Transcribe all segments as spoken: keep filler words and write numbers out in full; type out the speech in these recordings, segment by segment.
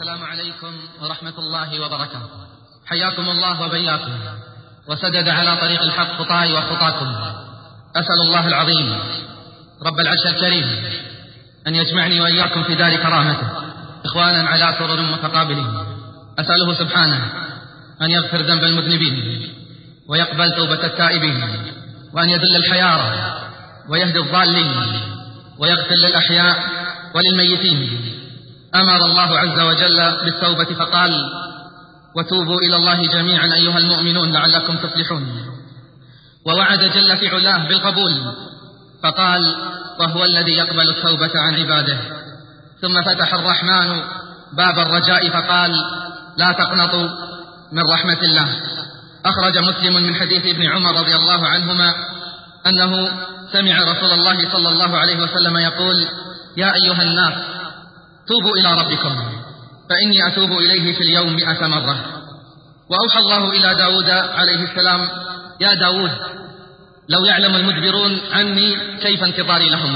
السلام عليكم ورحمة الله وبركاته. حياكم الله وبياكم وسدد على طريق الحق خطاي وخطاكم. أسأل الله العظيم رب العرش الكريم أن يجمعني وإياكم في دار كرامته إخوانا على سرر متقابلين. أسأله سبحانه أن يغفر ذنب المذنبين ويقبل توبة التائبين، وأن يذل الحيارى ويهدي الضالين ويغفر للأحياء وللميتين. أمر الله عز وجل بالتوبة فقال: وتوبوا إلى الله جميعا أيها المؤمنون لعلكم تفلحون. ووعد جل في علاه بالقبول فقال: وهو الذي يقبل التوبة عن عباده. ثم فتح الرحمن باب الرجاء فقال: لا تقنطوا من رحمة الله. أخرج مسلم من حديث ابن عمر رضي الله عنهما أنه سمع رسول الله صلى الله عليه وسلم يقول: يا أيها الناس توبوا إلى ربكم فإني أتوب إليه في اليوم مئة مرة. وأوحى الله إلى داود عليه السلام: يا داود لو يعلم المدبرون عني كيف انتظاري لهم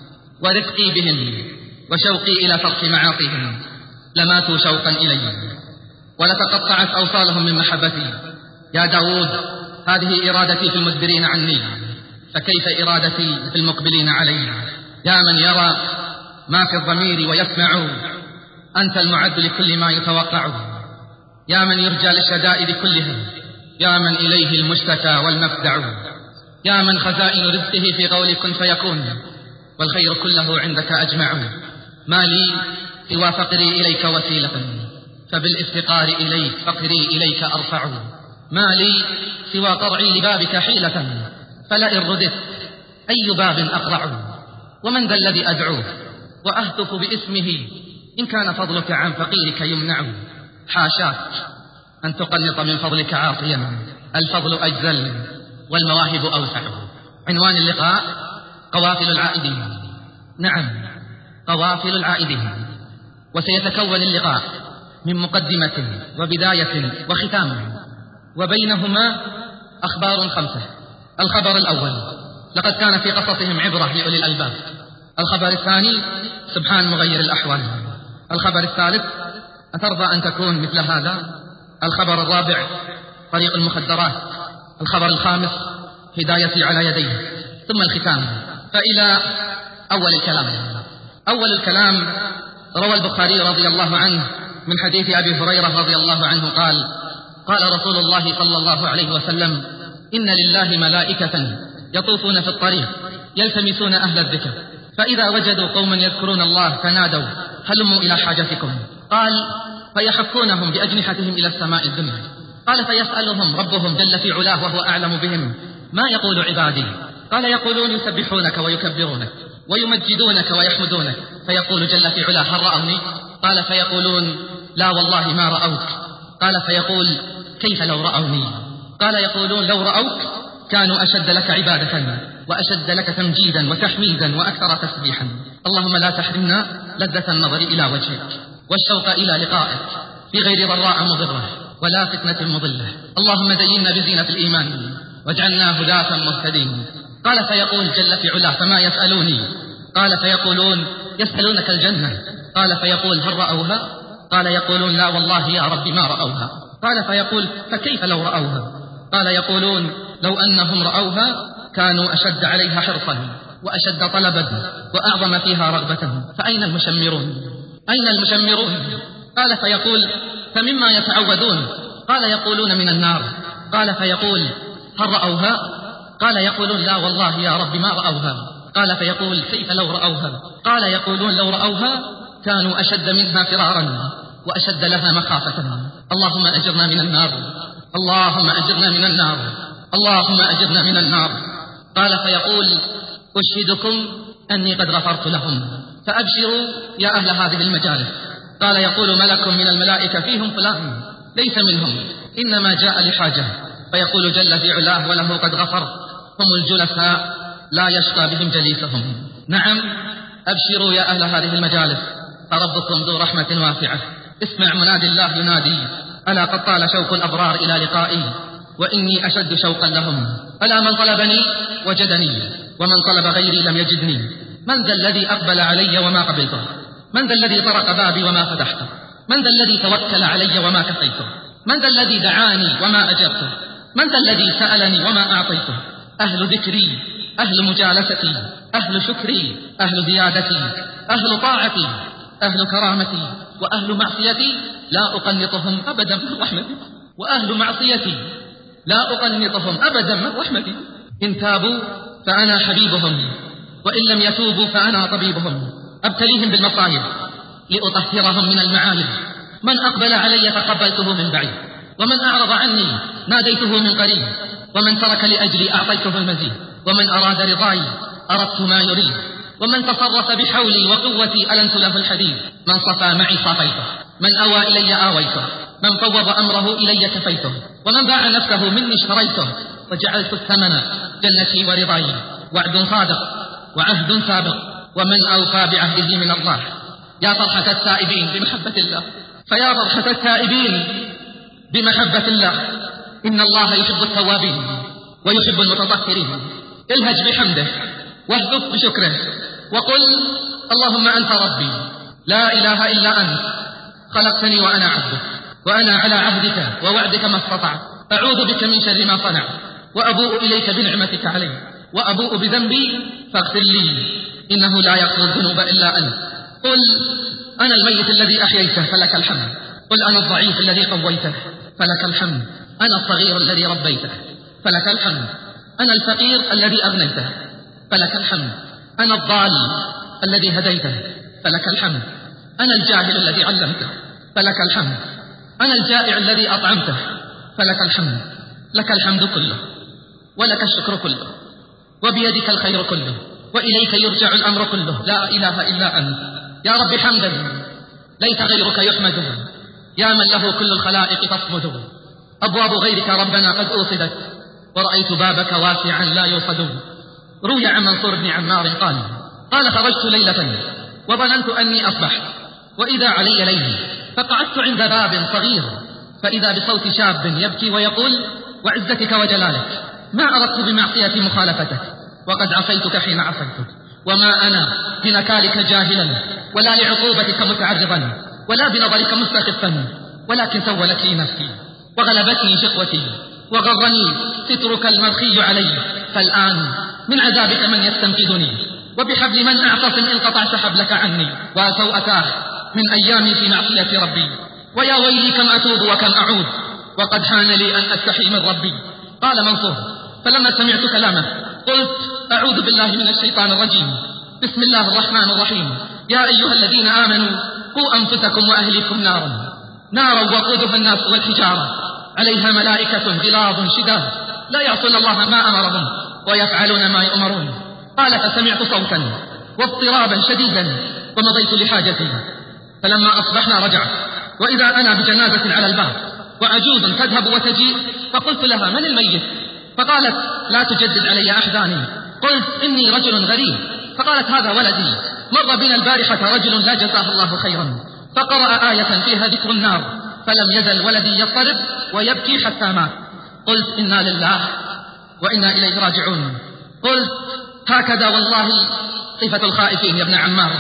ورفقي بهم وشوقي إلى ترك معاصيهم لماتوا شوقا إلي ولتقطعت أوصالهم من محبتي. يا داود هذه إرادتي في المدبرين عني، فكيف إرادتي في المقبلين علي؟ يا من يرى ما في الضمير ويسمع، أنت المعد لكل ما يتوقع. يا من يرجى للشدائد كلها، يا من إليه المشتكى والمفزع. يا من خزائن رزقه في قول كن فيكون، والخير كله عندك أجمع. ما لي سوى فقري إليك وسيلة، فبالافتقار إليك فقري إليك أرفع. ما لي سوى قرعي لبابك حيلة، فلئن رددت أي باب أقرع. ومن ذا الذي أدعوه وأهتف باسمه إن كان فضلك عن فقيرك يمنع. حاشاك أن تقنط من فضلك عاطيا، الفضل أجزل والمواهب أوسع. عنوان اللقاء: قوافل العائدين. نعم، قوافل العائدين. وسيتكون اللقاء من مقدمة وبداية وختام، وبينهما أخبار خمسة. الخبر الأول: لقد كان في قصصهم عبرة لأولي الألباب. الخبر الثاني: سبحان مغير الأحوال. الخبر الثالث: أترضى أن تكون مثل هذا؟ الخبر الرابع: طريق المخدرات. الخبر الخامس: هدايتي على يديه. ثم الختام. فإلى أول الكلام. أول الكلام: روى البخاري رضي الله عنه من حديث أبي هريرة رضي الله عنه قال: قال رسول الله صلى الله عليه وسلم: إن لله ملائكة يطوفون في الطريق يلتمسون أهل الذكر، فإذا وجدوا قوما يذكرون الله فنادوا هلموا إلى حاجتكم. قال: فيحفونهم بأجنحتهم إلى السماء الدنيا. قال: فيسألهم ربهم جل في علاه وهو أعلم بهم: ما يقول عبادي؟ قال: يقولون يسبحونك ويكبرونك ويمجدونك ويحمدونك. فيقول جل في علاه: هل رأوني؟ قال: فيقولون: لا والله ما رأوك. قال: فيقول: كيف لو رأوني؟ قال: يقولون: لو رأوك كانوا أشد لك عبادة وأشد لك تمجيدا وتحميدا وأكثر تسبيحا. اللهم لا تحرمنا لذة النظر إلى وجهك والشوق إلى لقائك في غير ضراء مضرة ولا فتنة مضلة. اللهم زينا بزينة الإيمان واجعلنا هداة مهتدين. قال: فيقول جل في علاه: فما يسألوني؟ قال: فيقولون: يسألونك الجنة. قال: فيقول: هل رأوها؟ قال: يقولون: لا والله يا رب ما رأوها. قال: فيقول: فكيف لو رأوها؟ قال: يقولون: لو أنهم رأوها كانوا أشد عليها حرصا وأشد طلبا وأعظم فيها رغبة. فأين المشمرون؟ أين المشمرون؟ قال: فيقول: فمما يتعوذون؟ قال: يقولون من النار. قال: فيقول: هل رأوها؟ قال: يقولون: لا والله يا رب ما رأوها. قال: فيقول: كيف لو رأوها؟ قال: يقولون: لو رأوها كانوا أشد منها فرارا وأشد لها مخافة. اللهم أجرنا من النار، اللهم أجرنا من النار، اللهم أجرنا من النار. قال: فيقول: أشهدكم أني قد غفرت لهم فأبشروا يا أهل هذه المجالس. قال: يقول ملك من الملائكة: فيهم فلان ليس منهم، إنما جاء لحاجة. فيقول جل في علاه وله قد غفر: هم الجلساء لا يشقى بهم جليسهم. نعم، أبشروا يا أهل هذه المجالس، فربكم ذو رحمة واسعة. اسمع منادي الله ينادي: ألا قد طال شوق الأبرار إلى لقائي وإني أشد شوقا لهم. ألا من طلبني وجدني، ومن طلب غيري لم يجدني. من ذا الذي أقبل علي وما قبلته؟ من ذا الذي طرق بابي وما فتحته؟ من ذا الذي توكل علي وما كفيته؟ من ذا الذي دعاني وما أجبته؟ من ذا الذي سألني وما أعطيته؟ أهل ذكري، أهل مجالستي، أهل شكري، أهل زيادتي، أهل طاعتي، أهل كرامتي، وأهل معصيتي لا أقنطهم أبدا من رحمتي، وأهل معصيتي لا أقنطهم أبدا من رحمتي. إن تابوا فأنا حبيبهم، وإن لم يتوبوا فأنا طبيبهم. أبتليهم بالمصائب لأطهرهم من المعايب. من أقبل علي فقبلته من بعيد، ومن أعرض عني ناديته من قريب، ومن ترك لأجلي أعطيته المزيد، ومن أراد رضاي أردت ما يريد، ومن تصرف بحولي وقوتي ألنت له الحديد. من صفى معي صافيته، من أوى إلي آويته، من فوض أمره إلي كفيته، ومن باع نفسه مني اشتريته، وجعلت الثمن جنتي ورضاي. وعد صادق وعهد سابق، ومن أوفى بعهده من الله. يا فرحة التائبين بمحبة الله، فيا فرحة التائبين بمحبة الله. إن الله يحب التوابين ويحب المتطهرين. الهج بحمده واهتف بشكره وقل اللهم أنت ربي لا إله إلا أنت، خلقتني وأنا عبدك، وأنا على عهدك ووعدك ما استطعت، أعوذ بك من شر ما صنعت، وأبوء إليك بنعمتك علي، وأبوء بذنبي فاغفر لي إنه لا يغفر الذنوب إلا أنت. قل أنا الميت الذي أحييته فلك الحمد، قل أنا الضعيف الذي قويته فلك الحمد، أنا الصغير الذي ربيته فلك الحمد، أنا الفقير الذي أغنيته فلك الحمد، أنا الضال الذي هديته فلك الحمد، أنا الجاهل الذي علمته فلك الحمد، أنا الجائع الذي أطعمته فلك الحمد. لك الحمد كله ولك الشكر كله، وبيدك الخير كله، وإليك يرجع الأمر كله، لا إله إلا أنت. يا رب حمدا ليس غيرك يحمده، يا من له كل الخلائق تصمد. أبواب غيرك ربنا قد أوصدت، ورأيت بابك واسعا لا يوصد. روي عن منصور بن عمار قال قال خرجت ليلة وظننت أني أصبحت، وإذا علي ليل، فقعدت عند باب صغير، فإذا بصوت شاب يبكي ويقول وعزتك وجلالك ما أردت بمعصية مخالفتك، وقد عصيتك حين عصيتك، وما أنا بنكالك جاهلا، ولا لعقوبتك متعرضا، ولا بنظرك مستخفا، ولكن سولت لي نفسي وغلبتني شقوتي، وغرني سترك المرخي علي، فالآن من عذابك من يستنقذني، وبحبل من أعتصم إن قطعت حبلك عني، وسوءتاه من أيامي في معصية ربي، ويا ويلي كم أتوب وكم أعود، وقد حان لي أن أستحي من ربي. قال منصور فلما سمعت كلامه قلت أعوذ بالله من الشيطان الرجيم، بسم الله الرحمن الرحيم. يا أيها الذين آمنوا قوا أنفسكم وأهليكم نارا نارا وقودها الناس والحجارة عليها ملائكة غلاظ شداد لا يعصون الله ما أمرهم ويفعلون ما يؤمرون. قال فسمعت صوتا واضطرابا شديدا ومضيت لحاجتي، فلما أصبحنا رجعت وإذا أنا بجنازة على الباب وعجوز تذهب وتجيء، فقلت لها من الميت؟ فقالت لا تجدد علي أحزاني. قلت إني رجل غريب، فقالت هذا ولدي مر بنا البارحة رجل لا جزاه الله خيرا، فقرأ آية فيها ذكر النار، فلم يزل ولدي يضطرب ويبكي حتى مات. قلت إنا لله وإنا إليه راجعون. قلت هكذا والله صفة الخائفين يا ابن عمار.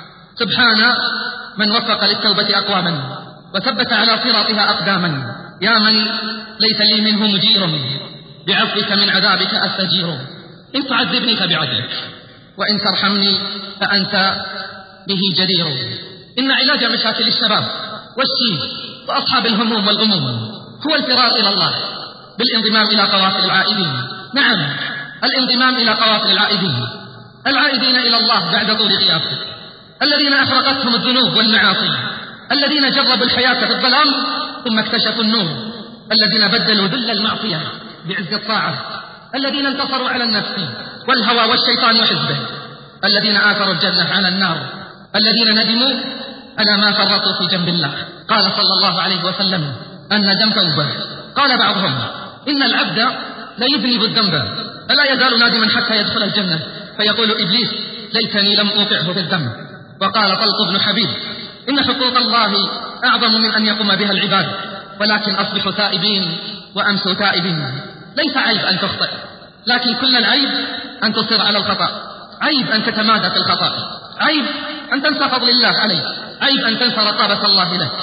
سبحان من وفق للتوبة أقواما وثبت على صراطها أقداما. يا من ليس لي منه مجير، بعفوك من عذابك أستجير. إن تعذبني فبعدلك، وإن ترحمني فأنت به جدير. إن علاج مشاكل الشباب والشيب وأصحاب الهموم والغموم هو الفرار إلى الله بالانضمام إلى قوافل العائدين. نعم، الانضمام إلى قوافل العائدين، العائدين إلى الله بعد طول غيابه، الذين أحرقتهم الذنوب والمعاصي، الذين جربوا الحياة في الظلام ثم اكتشفوا النور، الذين بدلوا ذل المعصية بعز الطاعة، الذين انتصروا على النفس والهوى والشيطان وحزبه، الذين آثروا الجنة على النار، الذين ندموا على ما فرطوا في جنب الله. قال صلى الله عليه وسلم الندم توبة. قال بعضهم إن العبد لا يذنب الذنب ألا يزال نادما حتى يدخل الجنة، فيقول إبليس ليتني لم أوقعه في الذنب. وقال طلق بن حبيب إن حقوق الله أعظم من أن يقوم بها العباد، ولكن أصبحوا تائبين وأمسوا تائبين. ليس عيب أن تخطئ، لكن كل العيب أن تصر على الخطأ، عيب أن تتمادى في الخطأ، عيب أن تنسى فضل الله عليك، عيب أن تنسى رقابة الله لك.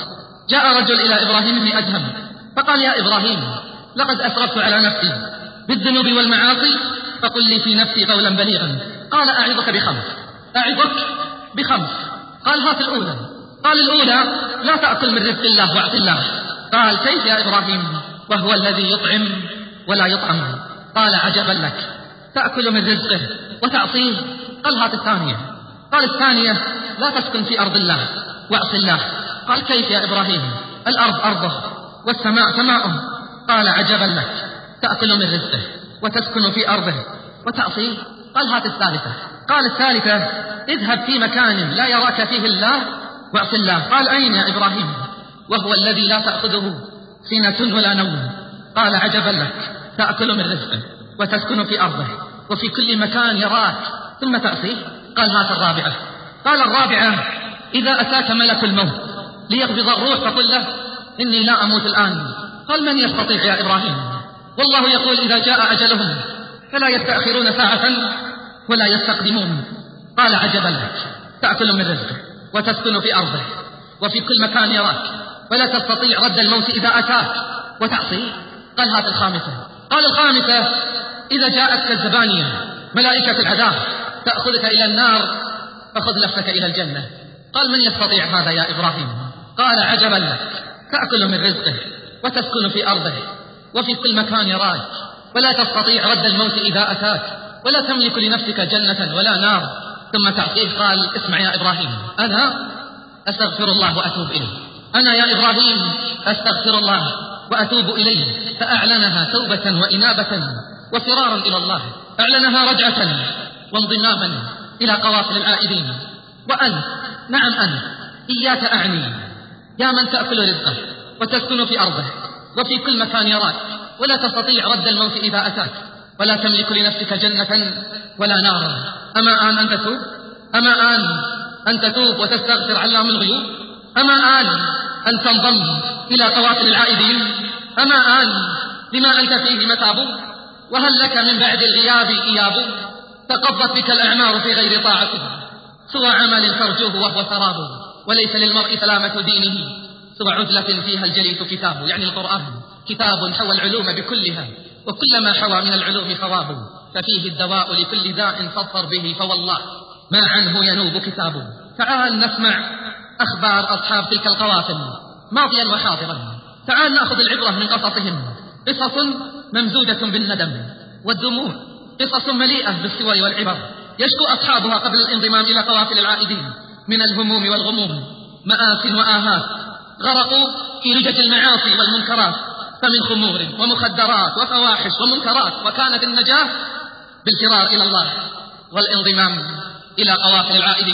جاء رجل إلى إبراهيم بن أدهم فقال: يا إبراهيم، لقد أسرفت على نفسي بالذنوب والمعاصي، فقل لي في نفسي قولا بليغا. قال: أعظك بخمس أعظك بخمس قال: هات الأولى. قال: الأولى: لا تأكل من رزق الله واعط الله. قال: كيف يا إبراهيم وهو الذي يطعم ولا يطعم؟ قال: عجبا لك، تأكل من رزقه وتعصيه. قال: هات الثانية. قال: الثانية: لا تسكن في أرض الله واعص الله. قال: كيف يا إبراهيم؟ الأرض أرضه والسماء سماؤه. قال: عجبا لك، تأكل من رزقه وتسكن في أرضه وتعصيه. قال: هات الثالثة. قال: الثالثة: اذهب في مكان لا يراك فيه الله واعص الله. قال: أين يا إبراهيم وهو الذي لا تأخذه سنة ولا نوم؟ قال: عجبا لك، تأكل من رزقه وتسكن في أرضه وفي كل مكان يراك ثم تعصيه. قال: هات الرابعة. قال: الرابعة: إذا أتاك ملك الموت ليقبض الروح فقل له: إني لا أموت الآن. قال: من يستطيع يا إبراهيم؟ والله يقول: إذا جاء أجلهم فلا يستأخرون ساعة ولا يستقدمون. قال: عجبا لك، تأكل من رزقه وتسكن في أرضه وفي كل مكان يراك ولا تستطيع رد الموت إذا أتاك وتعصيه. قال: هات الخامسة. قال: الخامسة: إذا جاءتك الزبانية ملائكة العذاب تأخذك إلى النار فخذ نفسك إلى الجنة. قال: من يستطيع هذا يا إبراهيم؟ قال: عجبا لك، تأكل من رزقه وتسكن في أرضه وفي كل مكان يراك ولا تستطيع رد الموت إذا أتاك ولا تملك لنفسك جنة ولا نار ثم تعصيه. قال: اسمع يا إبراهيم، أنا أستغفر الله وأتوب إليه. أنا يا إبراهيم أستغفر الله وأتوب إليه. فأعلنها توبة وإنابة وفرارا إلى الله، أعلنها رجعة وانضماما إلى قوافل العائدين. وأنت، نعم أنت، إياك أعني يا من تأكل رزقه وتسكن في أرضه وفي كل مكان يراك ولا تستطيع رد الموت إذا أتاك ولا تملك لنفسك جنة ولا نارا. أما آن أن تتوب؟ أما آن أن تتوب وتستغفر علام الغيوب؟ أما آن أن تنضم إلى قوافل العائدين؟ أما آن لما أنت فيه متاب؟ وهل لك من بعد الغياب إياب؟ تقضت بك الأعمار في غير طاعته سوى عمل ترجوه وهو سراب. وليس للمرء سلامة دينه سوى عزلة فيها الجليس كتاب، يعني القرآن كتاب حوى العلوم بكلها وكل ما حوى من العلوم ثواب، ففيه الدواء لكل داء فاضطر به فوالله ما عنه ينوب كتاب. تعال نسمع أخبار أصحاب تلك القوافل ماضيا وحاضرا. تعال نأخذ العبرة من قصصهم، قصص ممزوجة بالندم والدموع، قصص مليئة بالسور والعبر يشكو أصحابها قبل الانضمام إلى قوافل العائدين من الهموم والغموم، مآس وآهات، غرقوا في رجج المعاصي والمنكرات، فمن خمور ومخدرات وفواحش ومنكرات، وكانت النجاة بالفرار إلى الله والانضمام إلى قوافل العائدين.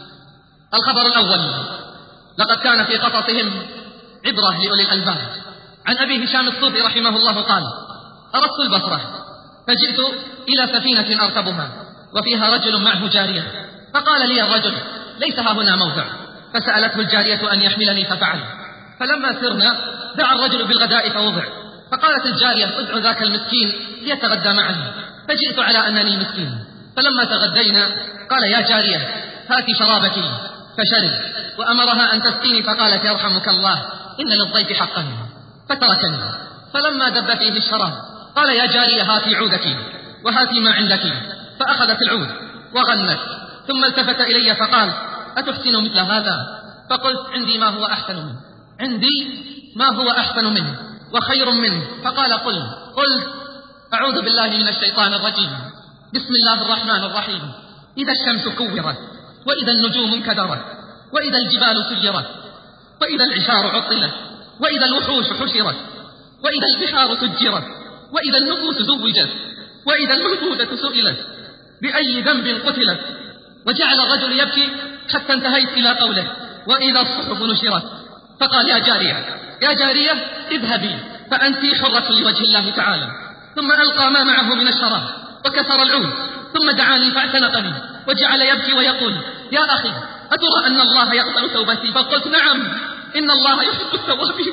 الخبر الأول: لقد كان في قصصهم عبرة لأولي الألباب. عن أبي هشام الصوفي رحمه الله قال: أردت البصرة فجئت إلى سفينة أركبها وفيها رجل معه جارية، فقال لي الرجل: ليس ها هنا موضع. فسألته الجارية أن يحملني ففعل. فلما سرنا دعا الرجل بالغداء فوضع، فقالت الجارية: ادع ذاك المسكين ليتغدى معنا. فجئت على أنني مسكين. فلما تغدينا قال: يا جارية هاتي شرابك، فشرب، وأمرها أن تسقيني فقالت: يرحمك الله إن للضيف حقا، فتركني. فلما دب فيه الشراب قال: يا جارية هاتي عودك وهاتي ما عندك، فأخذت العود وغنت، ثم التفت إلي فقال: أتحسن مثل هذا؟ فقلت: عندي ما هو أحسن منه، عندي ما هو أحسن منه وخير منه. فقال: قل. قلت: أعوذ بالله من الشيطان الرجيم، بسم الله الرحمن الرحيم. إذا الشمس كورت وإذا النجوم انكدرت وإذا الجبال سيرت وإذا العشار عطلت وإذا الوحوش حشرت وإذا البحار سجرت وإذا النفوس زوجت وإذا الموءودة سئلت بأي ذنب قتلت. وجعل الرجل يبكي حتى انتهيت إلى قوله: وإذا الصحف نشرت. فقال: يا جارية يا جارية اذهبي فأنت حرة لوجه الله تعالى. ثم ألقى ما معه من الشراب وكسر العود، ثم دعاني فاعتنقني وجعل يبكي ويقول: يا أخي أترى أن الله يقبل توبتي؟ فقلت: نعم إن الله يحب التوابين.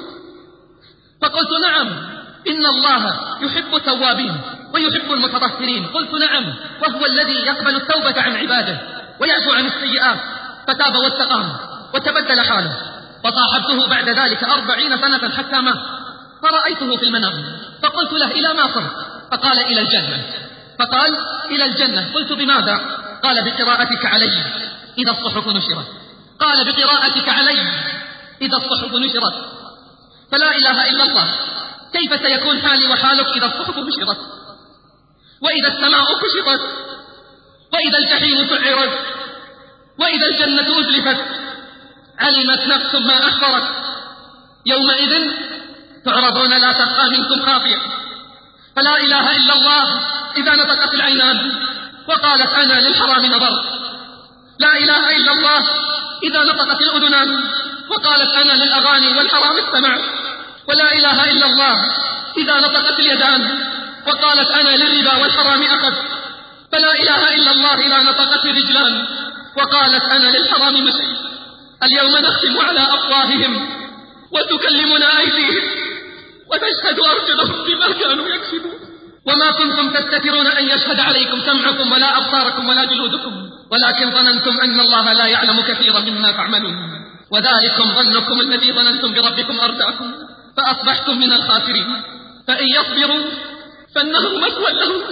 فقلت: نعم إن الله يحب التوابين ويحب المتطهرين. قلت: نعم، وهو الذي يقبل التوبة عن عباده ويعفو عن السيئات. فتاب واستقام وتبدل حاله وصاحبته بعد ذلك أربعين سنة حتى مات، فرأيته في المنام فقلت له: إلى ما صرت؟ فقال: إلى الجنة. فقال: إلى الجنة. قلت: بماذا؟ قال: بقراءتك علي إذا الصحف نشرت. قال: بقراءتك علي إذا الصحف نشرت. فلا إله إلا الله، كيف سيكون حالي وحالك إذا الصحف نشرت، وإذا السماء كشطت، وإذا الجحيم سعرت، وإذا الجنة أزلفت؟ علمت نفس ما أحضرت. يومئذ تعرضون لا تخفى منكم خافية. فلا إله إلا الله إذا نطقت العينان وقالت: أنا للحرام نظرت. لا إله إلا الله إذا نطقت الأذنان وقالت: أنا للأغاني والحرام استمعت. ولا إله إلا الله إذا نطقت اليدان وقالت: أنا للربا والحرام أخذت. فلا إله إلا الله إذا نطقت الرجلان وقالت: أنا للحرام مشيت. اليوم نختم على أفواههم وتكلمنا أيديهم وتشهد أرجلهم بما كانوا يكسبون. وما كنتم تستترون أن يشهد عليكم سمعكم ولا أبصاركم ولا جلودكم، ولكن ظننتم أن الله لا يعلم كثيرا مما تعملون. وذلكم ظنكم الذي ظننتم بربكم أرداكم فأصبحتم من الخاسرين. فإن يصبروا فالنار مثوى لهم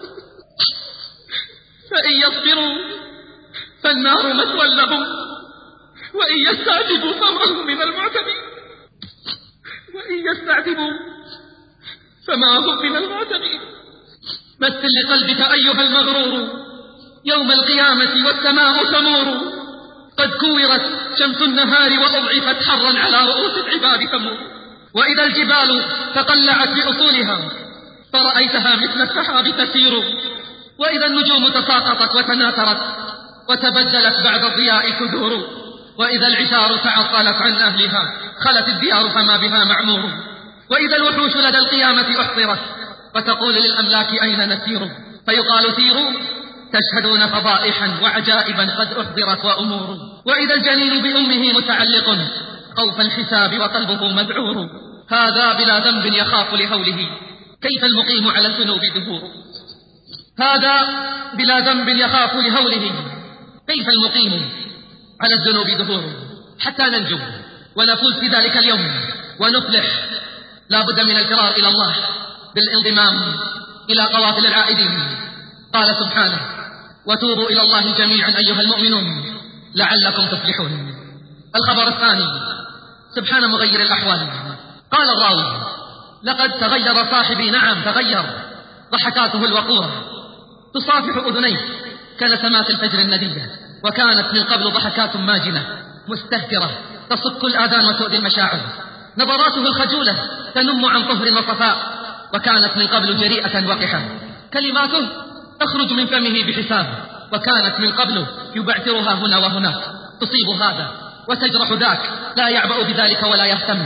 فإن يصبروا فالنار مثوى لهم، وإن يستعتبوا فما هم من المعتبين وإن يستعتبوا فما هم من المعتبين. مثل لقلبك أيها المغرور يوم القيامة والسماء تمور، قد كورت شمس النهار وأضعفت حرا على رؤوس العباد تمور. وإذا الجبال تقلعت بأصولها فرأيتها مثل السحاب تسير، وإذا النجوم تساقطت وتناثرت وتبدلت بعد الضياء تدور، وإذا العشار تعطلت عن أهلها خلت الديار فما بها معمور، وإذا الوحوش لدى القيامة أحضرت وتقول للأملاك أين نسير، فيقال سيروا تشهدون فضائحا وعجائبا قد أحضرت وأمور. وإذا الجنين بأمه متعلق خوف الحساب وقلبه مذعور، هذا بلا ذنب يخاف لهوله كيف المقيم على الذنوب دهور. هذا بلا ذنب يخاف لهوله كيف المقيم على الذنوب دهور. حتى ننجو ونفوز في ذلك اليوم ونفلح لا بد من الفرار إلى الله بالانضمام إلى قوافل العائدين. قال سبحانه: وتوبوا إلى الله جميعا أيها المؤمنون لعلكم تفلحون. الخبر الثاني: سبحان مغير الأحوال. قال الراوي: لقد تغير صاحبي. نعم تغير، ضحكاته الوقورة تصافح أذنيه كنسمات الفجر الندية، وكانت من قبل ضحكات ماجنة مستهترة تصك الآذان وتؤذي المشاعر. نظراته الخجولة تنم عن طهر وصفاء، وكانت من قبل جريئة وقحة. كلماته تخرج من فمه بحساب، وكانت من قبل يبعثرها هنا وهناك، تصيب هذا وتجرح ذاك، لا يعبأ بذلك ولا يهتم.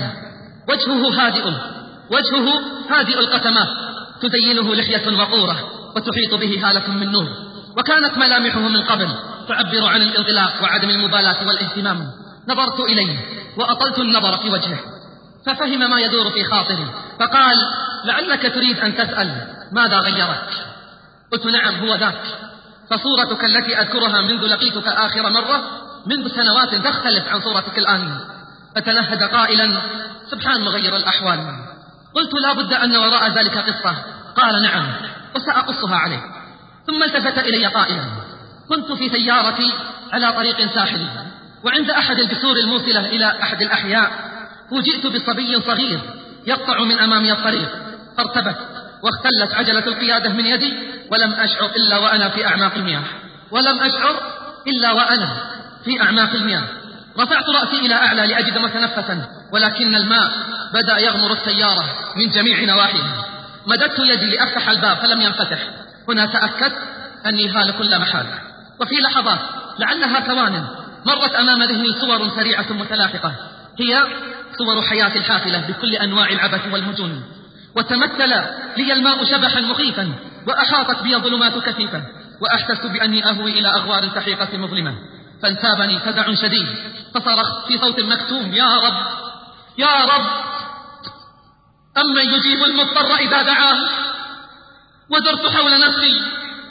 وجهه هادئ وجهه هادئ القسمات، تزينه لحية وقورة وتحيط به هالة من نور. وكانت ملامحه من قبل تعبر عن الانطلاق وعدم المبالاة والاهتمام. نظرت إليه وأطلت النظر في وجهه ففهم ما يدور في خاطري، فقال: لعلك تريد أن تسأل ماذا غيرك؟ قلت: نعم هو ذاك، فصورتك التي أذكرها منذ لقيتك آخر مرة منذ سنوات تختلف عن صورتك الآن. فتنهد قائلا: سبحان مغير الأحوال. قلت: لا بد أن وراء ذلك قصة. قال: نعم وسأقصها عليك. ثم التفت إلي قائلا: كنت في سيارتي على طريق ساحلي، وعند أحد الجسور الموصلة إلى أحد الأحياء فوجئت بصبي صغير يقطع من أمامي الطريق، فارتبت واختلت عجلة القيادة من يدي، ولم أشعر إلا وأنا في أعماق المياه ولم أشعر إلا وأنا في أعماق المياه. رفعت رأسي إلى أعلى لأجد متنفسا، ولكن الماء بدأ يغمر السيارة من جميع نواحيها. مددت يدي لأفتح الباب فلم ينفتح. هنا تأكدت أني هالك لا محالة. وفي لحظات لعلها ثوان مرت أمام ذهني صور سريعة متلاحقة، هي صور حياة الحافلة بكل أنواع العبث والمجون. وتمثل لي الماء شبحا مخيفا، وأحاطت بي ظلمات كثيفة، وأحسست بأني أهوي إلى أغوار سحيقة مظلمة. فانتابني فزع شديد، فصرخت في صوت مكتوم: يا رب يا رب، أمن يجيب المضطر إذا دعاه. ودرت حول نفسي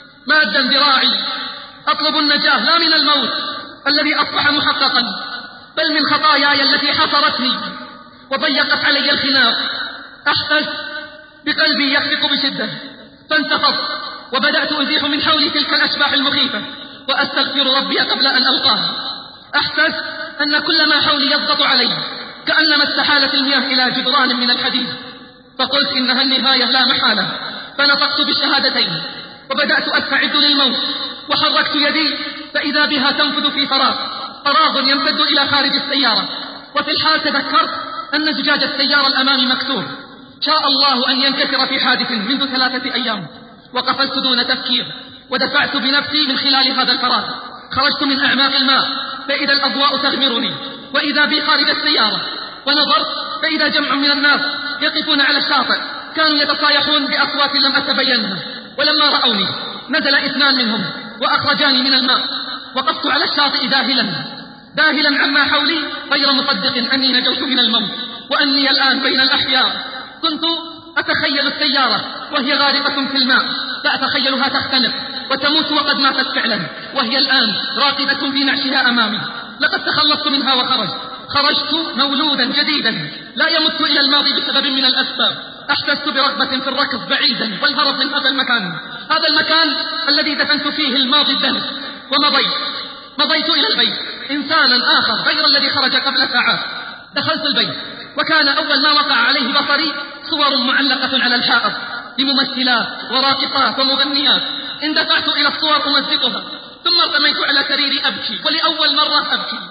مادا ذراعي أطلب النجاة لا من الموت الذي أصبح محققا، بل من خطاياي التي حصرتني وضيقت علي الخناق. أحسس بقلبي يخفق بشدة، فانتفضت وبدأت أزيح من حولي تلك الأشباح المخيفة وأستغفر ربي قبل أن ألقاه. أحسس أن كل ما حولي يضغط علي كأنما استحالت المياه إلى جدران من الحديد، فقلت إنها النهاية لا محالة، فنطقت بالشهادتين وبدأت أستعد للموت، وحركت يدي فإذا بها تنفذ في فراغ فراغ يمتد إلى خارج السيارة. وفي الحال تذكرت أن زجاج السيارة الأمامي مكسور، شاء الله أن ينكسر في حادث منذ ثلاثة أيام. وقفلت دون تفكير ودفعت بنفسي من خلال هذا الفراغ. خرجت من أعماق الماء فإذا الأضواء تغمرني، وإذا بي خارج السيارة، ونظرت فإذا جمع من الناس يقفون على الشاطئ كانوا يتصايحون بأصوات لم أتبينها. ولما رأوني نزل اثنان منهم وأخرجاني من الماء. وقفت على الشاطئ ذاهلا ذاهلا عما حولي غير مصدق أني نجوت من الموت وأني الآن بين الأحياء. كنت أتخيل السيارة وهي غارقة في الماء، فأتخيلها تختنق وتموت وقد ماتت فعلا، وهي الآن راقدة في نعشها أمامي. لقد تخلصت منها وخرجت خرجت مولودا جديدا لا يمت إلى الماضي بسبب من الأسباب. أحسست برغبة في الركض بعيدا والهرب من هذا المكان هذا المكان الذي دفنت فيه الماضي الدنس. ومضيت مضيت إلى البيت إنسانا آخر غير الذي خرج قبل ساعات. دخلت البيت وكان أول ما وقع عليه بصري صور معلقة على الحائط لممثلات وراقصات ومغنيات. اندفعت إلى الصور أمزقها، ثم ارتميت على سريري أبكي، ولأول مرة أبكي.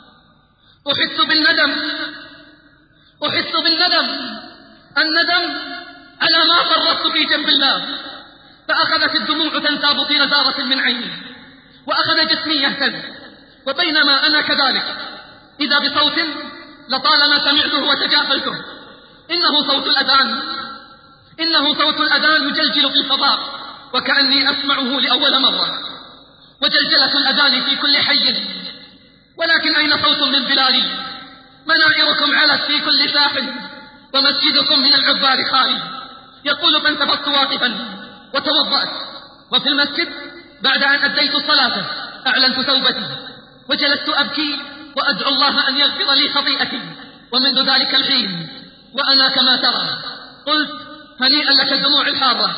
أحس بالندم أحس بالندم الندم على ما فرطت في جنب الله. فأخذت الدموع تنتاب في نزارة من عيني، وأخذ جسمي يهتز. وبينما أنا كذلك إذا بصوت لطالما سمعته وتجاهلته، إنه صوت الأذان إنه صوت الأذان يجلجل في الفضاء وكأني أسمعه لأول مرة. وجلجلة الأذان في كل حي، ولكن أين صوت من بلالي؟ منائركم علت في كل ساحل، ومسجدكم من العبار خالي. يقول فانتفضت واقفا وتوضأت، وفي المسجد بعد أن أديت الصلاة أعلنت توبتي وجلست أبكي وأدعو الله أن يغفر لي خطيئتي. ومنذ ذلك الحين وأنا كما ترى قلت هنيئا لك الدموع الحارة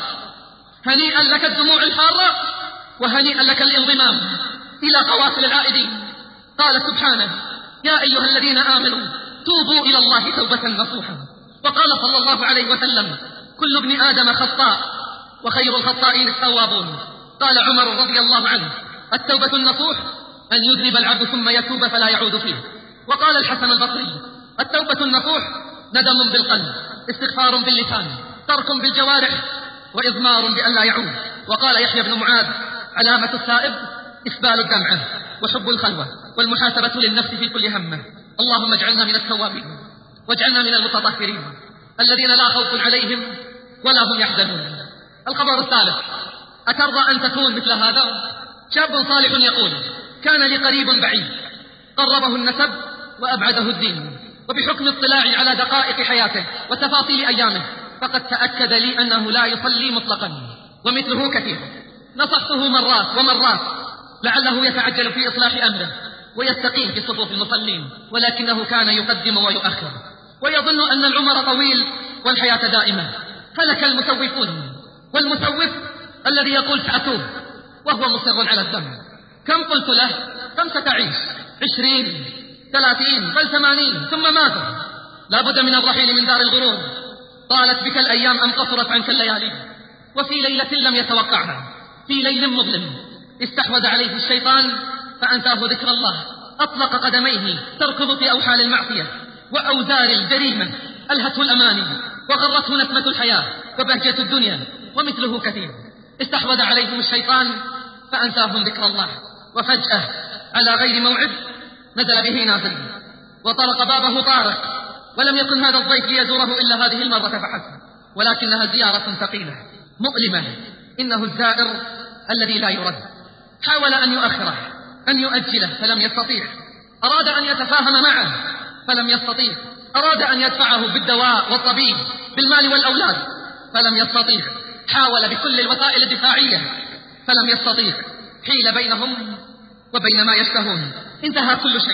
هنيئا لك الدموع الحارة وهنيئا لك الانضمام إلى قوافل العائدين. قال سبحانه يا أيها الذين آمنوا توبوا إلى الله توبة نصوحا. وقال صلى الله عليه وسلم كل ابن آدم خطاء وخير الخطائين التوابون. قال عمر رضي الله عنه التوبة النصوح أن يذنب العبد ثم يتوب فلا يعود فيه. وقال الحسن البصري التوبة النصوح ندم بالقلب، استغفار باللسان، ترك بالجوارح، وإضمار بأن لا يعود. وقال يحيى بن معاذ علامة التائب إسبال الدمعة وحب الخلوة والمحاسبة للنفس في كل همه. اللهم اجعلنا من التوابين واجعلنا من المتطهرين الذين لا خوف عليهم ولا هم يحزنون. الخبر الثالث أترضى أن تكون مثل هذا؟ شاب صالح يقول كان لي قريب بعيد قربه النسب وأبعده الدين، وبحكم اطلاعي على دقائق حياته وتفاصيل أيامه فقد تأكد لي أنه لا يصلي مطلقا، ومثله كثير. نصحته مرات ومرات لعله يتعجل في إصلاح أمره ويستقيم في صفوف المصلين، ولكنه كان يقدم ويؤخر ويظن أن العمر طويل والحياة دائمة. هلك المسوفون، والمسوف الذي يقول سأتوب وهو مصر على الذنب. كم قلت له كم ستعيش؟ عشرين ثلاثين بل ثمانين ثم ماذا؟ لا بد من الرحيل من دار الغرور. طالت بك الأيام أم قصرت عنك الليالي. وفي ليلة لم يتوقعها، في ليل مظلم استحوذ عليه الشيطان فأنساه ذكر الله، أطلق قدميه تركض في أوحال المعصية وأوزار الجريمة، ألهته الأماني وغرته نسمة الحياة وبهجة الدنيا، ومثله كثير. استحوذ عليهم الشيطان فأنساهم ذكر الله، وفجأة على غير موعد نزل به نازل وطرق بابه طارق. ولم يكن هذا الضيف ليزوره إلا هذه المرة فحسب، ولكنها زيارة ثقيلة مؤلمة. إنه الزائر الذي لا يرد. حاول أن يؤخره أن يؤجله فلم يستطيع. أراد أن يتفاهم معه فلم يستطيع. أراد أن يدفعه بالدواء والطبيب بالمال والأولاد فلم يستطيع. حاول بكل الوسائل الدفاعية فلم يستطيع. حيل بينهم وبين ما يشتهون. انتهى كل شيء.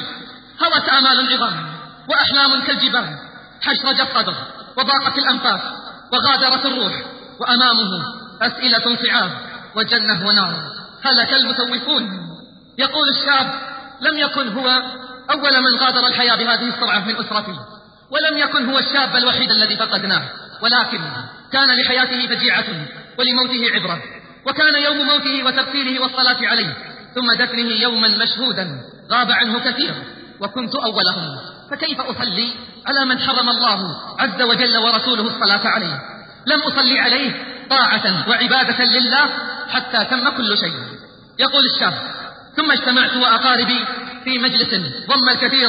هوت آمال عظام وأحلام كالجبال، حشرج الصدر وضاقت الأنفاس وغادرت الروح، وأمامه أسئلة صعاب وجنة ونار. هلك المسوفون. يقول الشاب: لم يكن هو أول من غادر الحياة بهذه السرعة من أسرته، ولم يكن هو الشاب الوحيد الذي فقدناه، ولكن كان لحياته فجيعة ولموته عبرة، وكان يوم موته وتغسيله والصلاة عليه ثم دفنه يوما مشهودا غاب عنه كثير، وكنت أولهم، فكيف أصلي على من حرم الله عز وجل ورسوله الصلاة عليه؟ لم أصلي عليه طاعة وعبادة لله حتى تم كل شيء. يقول الشاب: ثم اجتمعت وأقاربي في مجلس ضم الكثير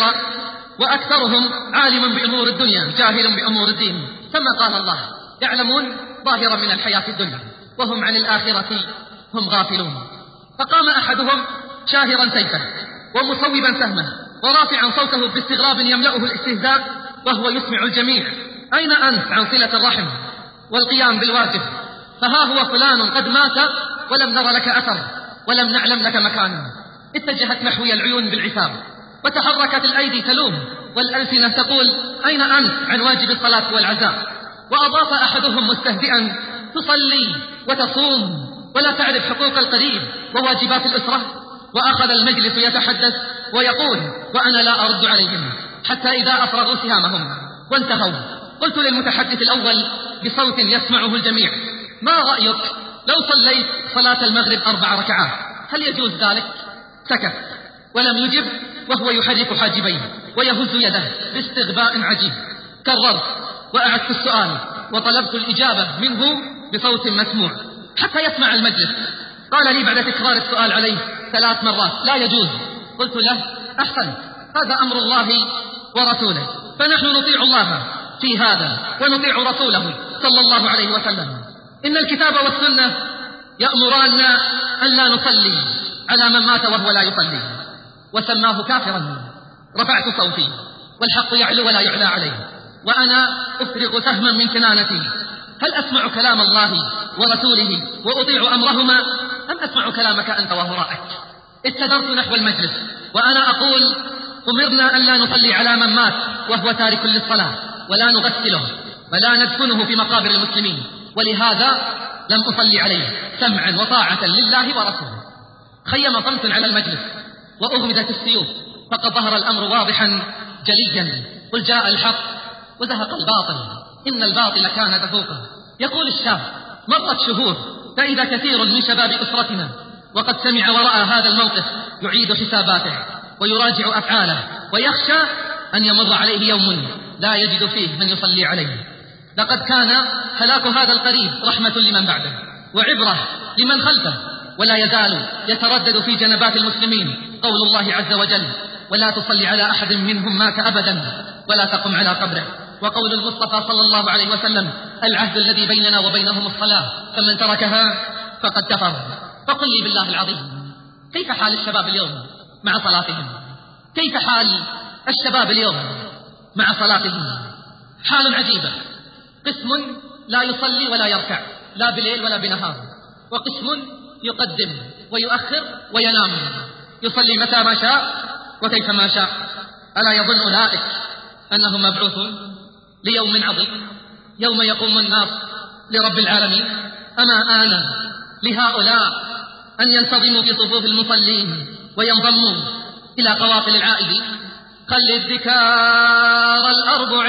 وأكثرهم عالم بأمور الدنيا جاهل بأمور الدين، ثم قال الله: يعلمون ظاهرا من الحياة الدنيا وهم عن الآخرة هم غافلون. فقام أحدهم شاهرا سيفه ومصوبا سهمه ورافعا صوته باستغراب يملأه الاستهزاء وهو يسمع الجميع: أين أنت عن صلة الرحم والقيام بالواجب؟ فها هو فلان قد مات ولم نر لك أثر ولم نعلم لك مكانا. اتجهت نحوي العيون بالعتاب وتحركت الأيدي تلوم والألسنة تقول: أين أنت عن واجب الصلاة والعزاء؟ وأضاف أحدهم مستهزئا: تصلي وتصوم ولا تعرف حقوق القريب وواجبات الأسرة؟ وأخذ المجلس يتحدث ويقول وأنا لا أرد عليهم حتى إذا أفرغوا سهامهم وانتهوا قلت للمتحدث الأول بصوت يسمعه الجميع: ما رأيك لو صليت صلاة المغرب أربع ركعات، هل يجوز ذلك؟ سكت ولم يجب وهو يحرك حاجبيه ويهز يده باستغباء عجيب. كررت وأعدت السؤال وطلبت الإجابة منه بصوت مسموع حتى يسمع المجلس. قال لي بعد تكرار السؤال عليه ثلاث مرات: لا يجوز. قلت له: أحسن، هذا أمر الله ورسوله، فنحن نطيع الله في هذا ونطيع رسوله صلى الله عليه وسلم. إن الكتاب والسنة يأمراننا أن لا نصلي على من مات وهو لا يصلي. وسماه كافرا. رفعت صوتي والحق يعلو ولا يعلى عليه وأنا أفرغ سهما من كنانتي: هل أسمع كلام الله ورسوله وأطيع أمرهما أم أسمع كلامك أنت وهراءك؟ استدرت نحو المجلس وأنا أقول: أمرنا أن لا نصلي على من مات وهو تارك للصلاة ولا نغسله ولا ندفنه في مقابر المسلمين، ولهذا لم أصلي عليه سمعا وطاعة لله ورسوله. خيم صمت على المجلس وأغمدت السيوف، فقد ظهر الأمر واضحا جليا: قل جاء الحق وزهق الباطل إن الباطل كان زهوقا. يقول الشاب: مرت شهور فإذا كثير من شباب أسرتنا وقد سمع ورأى هذا الموقف يعيد حساباته ويراجع أفعاله ويخشى أن يمر عليه يوم لا يجد فيه من يصلي عليه. لقد كان هلاك هذا القريب رحمة لمن بعده وعبرة لمن خلفه، ولا يزال يتردد في جنبات المسلمين قول الله عز وجل: ولا تصلي على أحد منهم مات أبدا ولا تقم على قبره، وقول المصطفى صلى الله عليه وسلم: العهد الذي بيننا وبينهم الصلاة فمن تركها فقد كفر. فقل لي بالله العظيم، كيف حال الشباب اليوم مع صلاتهم؟ كيف حال الشباب اليوم مع صلاتهم؟ حال عجيبة. قسم لا يصلي ولا يركع لا بليل ولا بنهار، وقسم يقدم ويؤخر وينام، يصلي متى ما شاء وكيف ما شاء. ألا يظن أولئك أنهم مبعوثون ليوم عظيم يوم يقوم الناس لرب العالمين؟ أما آن لهؤلاء أن ينتظموا في صفوف المصلين وينضموا إلى قوافل العائدين؟ خل الذكار الأربع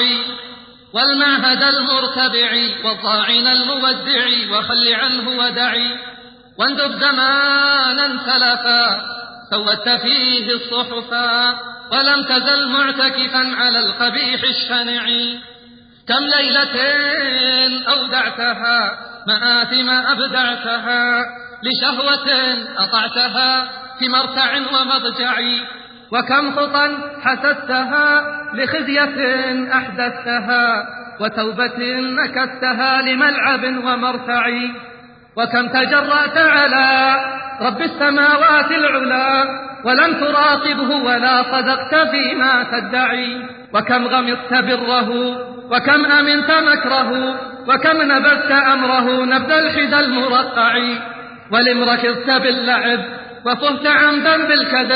والمعهد المرتبع والضاعن المودع وخل عنه ودعي، واندب زمانا سلفا سودت فيه الصحفا ولم تزل معتكفا على القبيح الشنع. كم ليلة أودعتها مآثم أبدعتها لشهوة أطعتها في مرتع ومضجع، وكم خطا حسدتها لخزية أحدثتها وتوبة نكدتها لملعب ومرتع، وكم تجرأت على رب السماوات العلا ولم تراقبه ولا صدقت فيما تدعي، وكم غمضت بره وكم أمنت مكره وكم نبذت أمره نبذ الحدى المرقع، ولم ركضت باللعب وفهت عمدا بالكذب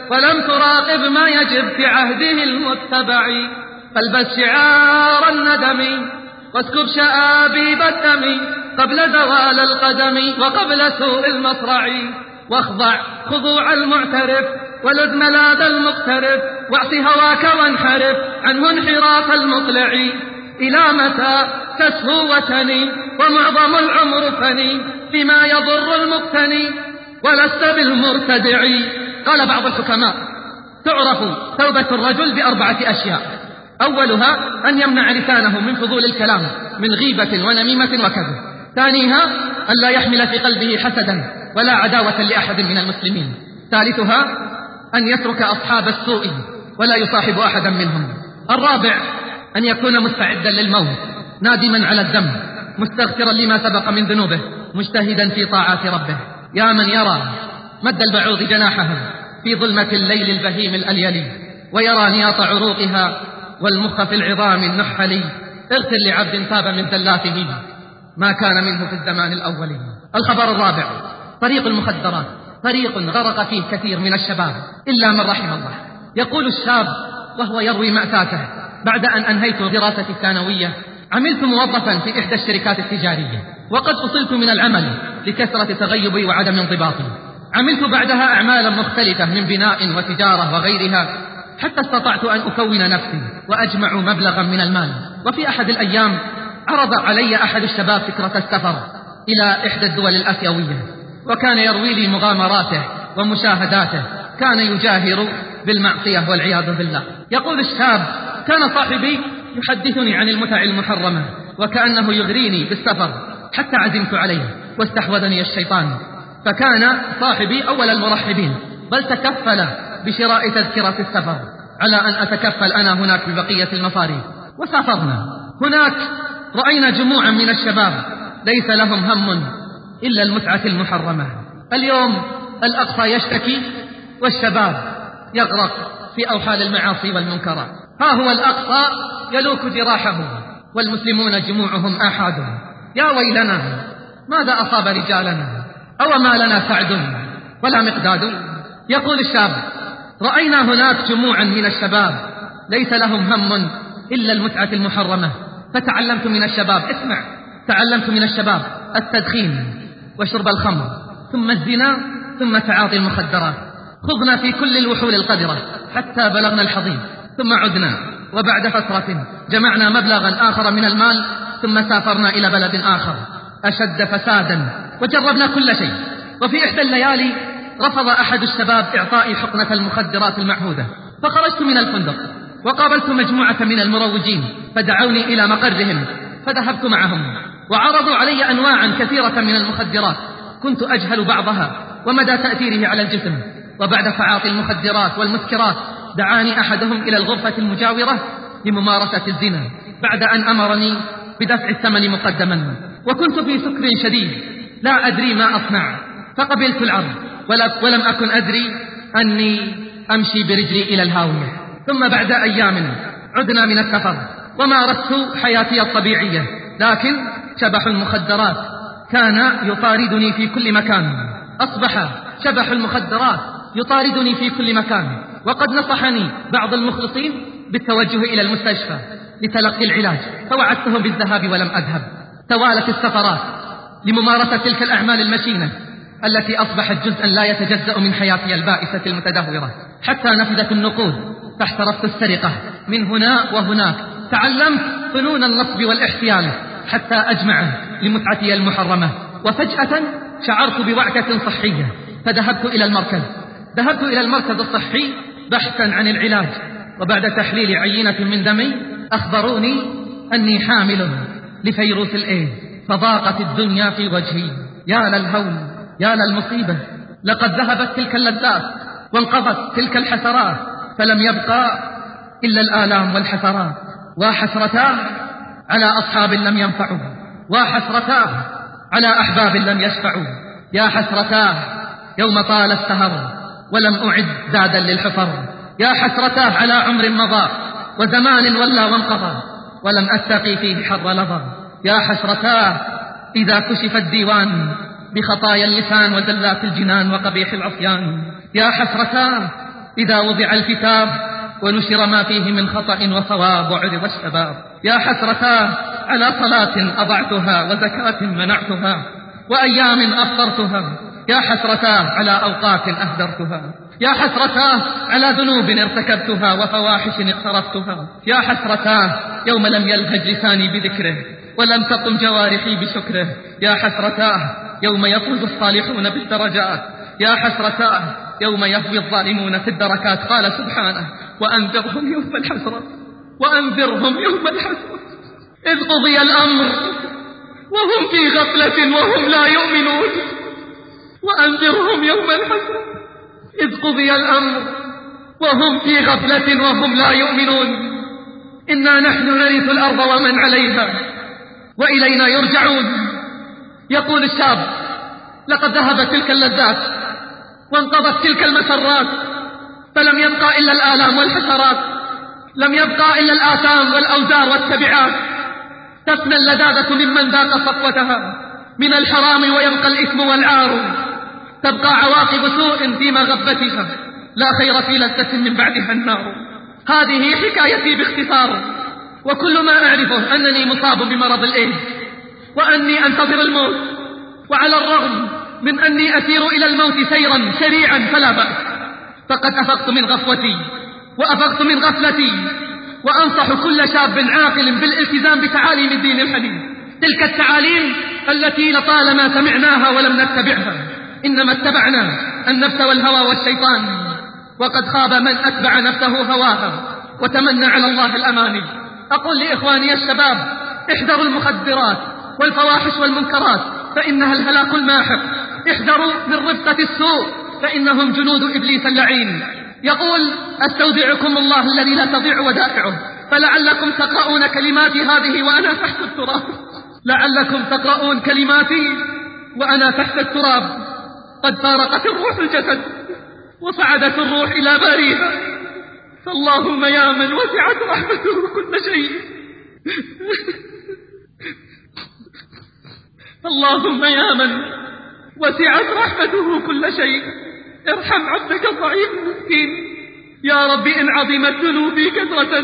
ولم تراقب ما يجب في عهده المتبع. فالبس شعار الندم واسكب شآبيب الدم قبل زوال القدم وقبل سوء المصرع. واخضع خضوع المعترف ولذ ملاذ المقترف واعص هواك وانحرف عنه انحراف المطلع. إلى متى تسهو وتني ومعظم العمر فني بما يضر المقتني ولست بالمرتدع. قال بعض الحكماء: تعرف توبة الرجل بأربعة أشياء: أولها أن يمنع لسانه من فضول الكلام من غيبة ونميمة وكذب. ثانيها أن لا يحمل في قلبه حسدا ولا عداوة لأحد من المسلمين. ثالثها أن يترك أصحاب السوء ولا يصاحب أحدا منهم. الرابع أن يكون مستعدا للموت نادما على الذنب مستغفرا لما سبق من ذنوبه مجتهدا في طاعات ربه. يا من يرى مد البعوض جناحه في ظلمة الليل البهيم الأليلي ويرى نياط عروقها والمخ في العظام النحلي، اغفر لعبد تاب من ذلاته ما كان منه في الزمان الأولي. الخبر الرابع: طريق المخدرات طريق غرق فيه كثير من الشباب إلا من رحم الله. يقول الشاب وهو يروي مأساته: بعد أن أنهيت دراستي الثانوية عملت موظفا في إحدى الشركات التجارية، وقد فصلت من العمل لكثرة تغيبي وعدم انضباطي. عملت بعدها أعمالا مختلفة من بناء وتجارة وغيرها حتى استطعت أن أكون نفسي وأجمع مبلغا من المال. وفي أحد الأيام عرض علي أحد الشباب فكرة السفر إلى إحدى الدول الآسيوية، وكان يروي لي مغامراته ومشاهداته، كان يجاهر بالمعصية والعياذ بالله. يقول الشاب: كان صاحبي يحدثني عن المتع المحرمة وكأنه يغريني بالسفر حتى عزمت عليه واستحوذني الشيطان، فكان صاحبي أول المرحبين، بل تكفل بشراء تذكرة السفر على أن أتكفل أنا هناك ببقية المصاريف. وسافرنا. هناك رأينا جموعا من الشباب ليس لهم هم إلا المتعة المحرمة. اليوم الأقصى يشتكي والشباب يغرق في أوحال المعاصي والمنكرات. ها هو الأقصى يلوك جراحه والمسلمون جموعهم آحاد. يا ويلنا ماذا أصاب رجالنا؟ أو ما لنا سعد ولا مقداد؟ يقول الشاب: رأينا هناك جموعا من الشباب ليس لهم هم إلا المتعة المحرمة، فتعلمت من الشباب، اسمع، تعلمت من الشباب التدخين وشرب الخمر ثم الزنا ثم تعاطي المخدرات. خضنا في كل الوحول القذرة حتى بلغنا الحضيض، ثم عدنا وبعد فترة جمعنا مبلغا آخر من المال ثم سافرنا إلى بلد آخر أشد فسادا وجربنا كل شيء. وفي إحدى الليالي رفض أحد الشباب إعطائي حقنة المخدرات المعهودة، فخرجت من الفندق وقابلت مجموعة من المروجين فدعوني إلى مقرهم، فذهبت معهم وعرضوا علي أنواعا كثيرة من المخدرات كنت أجهل بعضها ومدى تأثيره على الجسم. وبعد تعاطي المخدرات والمسكرات دعاني أحدهم إلى الغرفة المجاورة لممارسة الزنا بعد أن أمرني بدفع الثمن مقدما، وكنت في سكر شديد لا أدري ما أصنع، فقبلت العرض ولم أكن أدري أني أمشي برجلي إلى الهاوية. ثم بعد أيام عدنا من السفر ومارست حياتي الطبيعية، لكن شبح المخدرات كان يطاردني في كل مكان. أصبح شبح المخدرات يطاردني في كل مكان، وقد نصحني بعض المخلصين بالتوجه إلى المستشفى لتلقي العلاج، فوعدتهم بالذهاب ولم أذهب. توالت السفرات لممارسة تلك الأعمال المشينة التي أصبحت جزءا لا يتجزأ من حياتي البائسة المتدهورة، حتى نفذت النقود فاحترفت السرقة من هنا وهناك. تعلمت فنون النصب والاحتيال حتى أجمع لمتعتي المحرمة. وفجأة شعرت بوعكة صحية فذهبت إلى المركز ذهبت إلى المركز الصحي بحثا عن العلاج، وبعد تحليل عينة من دمي أخبروني أني حامل لفيروس الإيدز، فضاقت الدنيا في وجهي. يا للهول، يا للمصيبة، لقد ذهبت تلك اللذات وانقضت تلك الحسرات، فلم يبقى إلا الآلام والحسرات. وحسرتاه على أصحاب لم ينفعوا، وحسرتاه على أحباب لم يشفعوا. يا حسرتاه يوم طال السهر ولم أعد زادا للحفر. يا حسرتاه على عمر مضى وزمان ولى وانقضى ولم أتقي فيه حر لظى. يا حسرتاه إذا كشف الديوان بخطايا اللسان وزلات الجنان وقبيح العصيان. يا حسرتاه إذا وضع الكتاب ونشر ما فيه من خطأ وصواب وعرض الشباب. يا حسرتاه على صلاة أضعتها وزكاة منعتها وأيام أفطرتها، يا حسرتاه على أوقات أهدرتها، يا حسرتاه على ذنوب ارتكبتها وفواحش اقترفتها، يا حسرتاه يوم لم يلهج لساني بذكره ولم تقم جوارحي بشكره، يا حسرتاه يوم يفوز الصالحون بالدرجات، يا حسرتاه يوم يهوي الظالمون في الدركات. قال سبحانه: وأنذرهم يوم الحسرة، وأنذرهم يوم الحسرة إذ قضي الأمر وهم في غفلة وهم لا يؤمنون. وأنذرهم يوم الحسرة إذ قضي الأمر وهم في غفلة وهم لا يؤمنون. إنا نحن نرث الأرض ومن عليها وإلينا يرجعون. يقول الشاب: لقد ذهبت تلك اللذات وانقضت تلك المسرات، فلم يبقى إلا الآلام والحسرات، لم يبقى إلا الآثام والأوزار والتبعات. تفنى اللذاذة ممن ذاق صفوتها من الحرام ويبقى الإثم والعار، تبقى عواقب سوء في مغبتها، لا خير في لذة من بعدها النار. هذه حكايتي باختصار، وكل ما أعرفه أنني مصاب بمرض الإيدز وأني أنتظر الموت، وعلى الرغم من أني أسير إلى الموت سيرا سريعا فلا بأس، فقد أفقت من غفوتي وأفقت من غفلتي، وأنصح كل شاب عاقل بالالتزام بتعاليم الدين الحديث، تلك التعاليم التي لطالما سمعناها ولم نتبعها، إنما اتبعنا النفس والهوى والشيطان، وقد خاب من أتبع نفسه هواها وتمنى على الله الأماني. أقول لإخواني الشباب: احذروا المخدرات والفواحش والمنكرات فإنها الهلاك الماحق، احذروا من رفقة السوء فإنهم جنود إبليس اللعين. يقول: أستودعكم الله الذي لا تضيع ودائعه، فلعلكم تقرؤون كلماتي هذه وأنا تحت التراب، لعلكم تقرؤون كلماتي وأنا تحت التراب. قد فارقت الروح الجسد وصعدت الروح إلى باريها، فاللهم يا من وسعت رحمته كل شيء اللهم يا من وسعت رحمته كل شيء، ارحم عبدك الضعيف المسكين. يا رب إن عظمت ذنوبي كثرة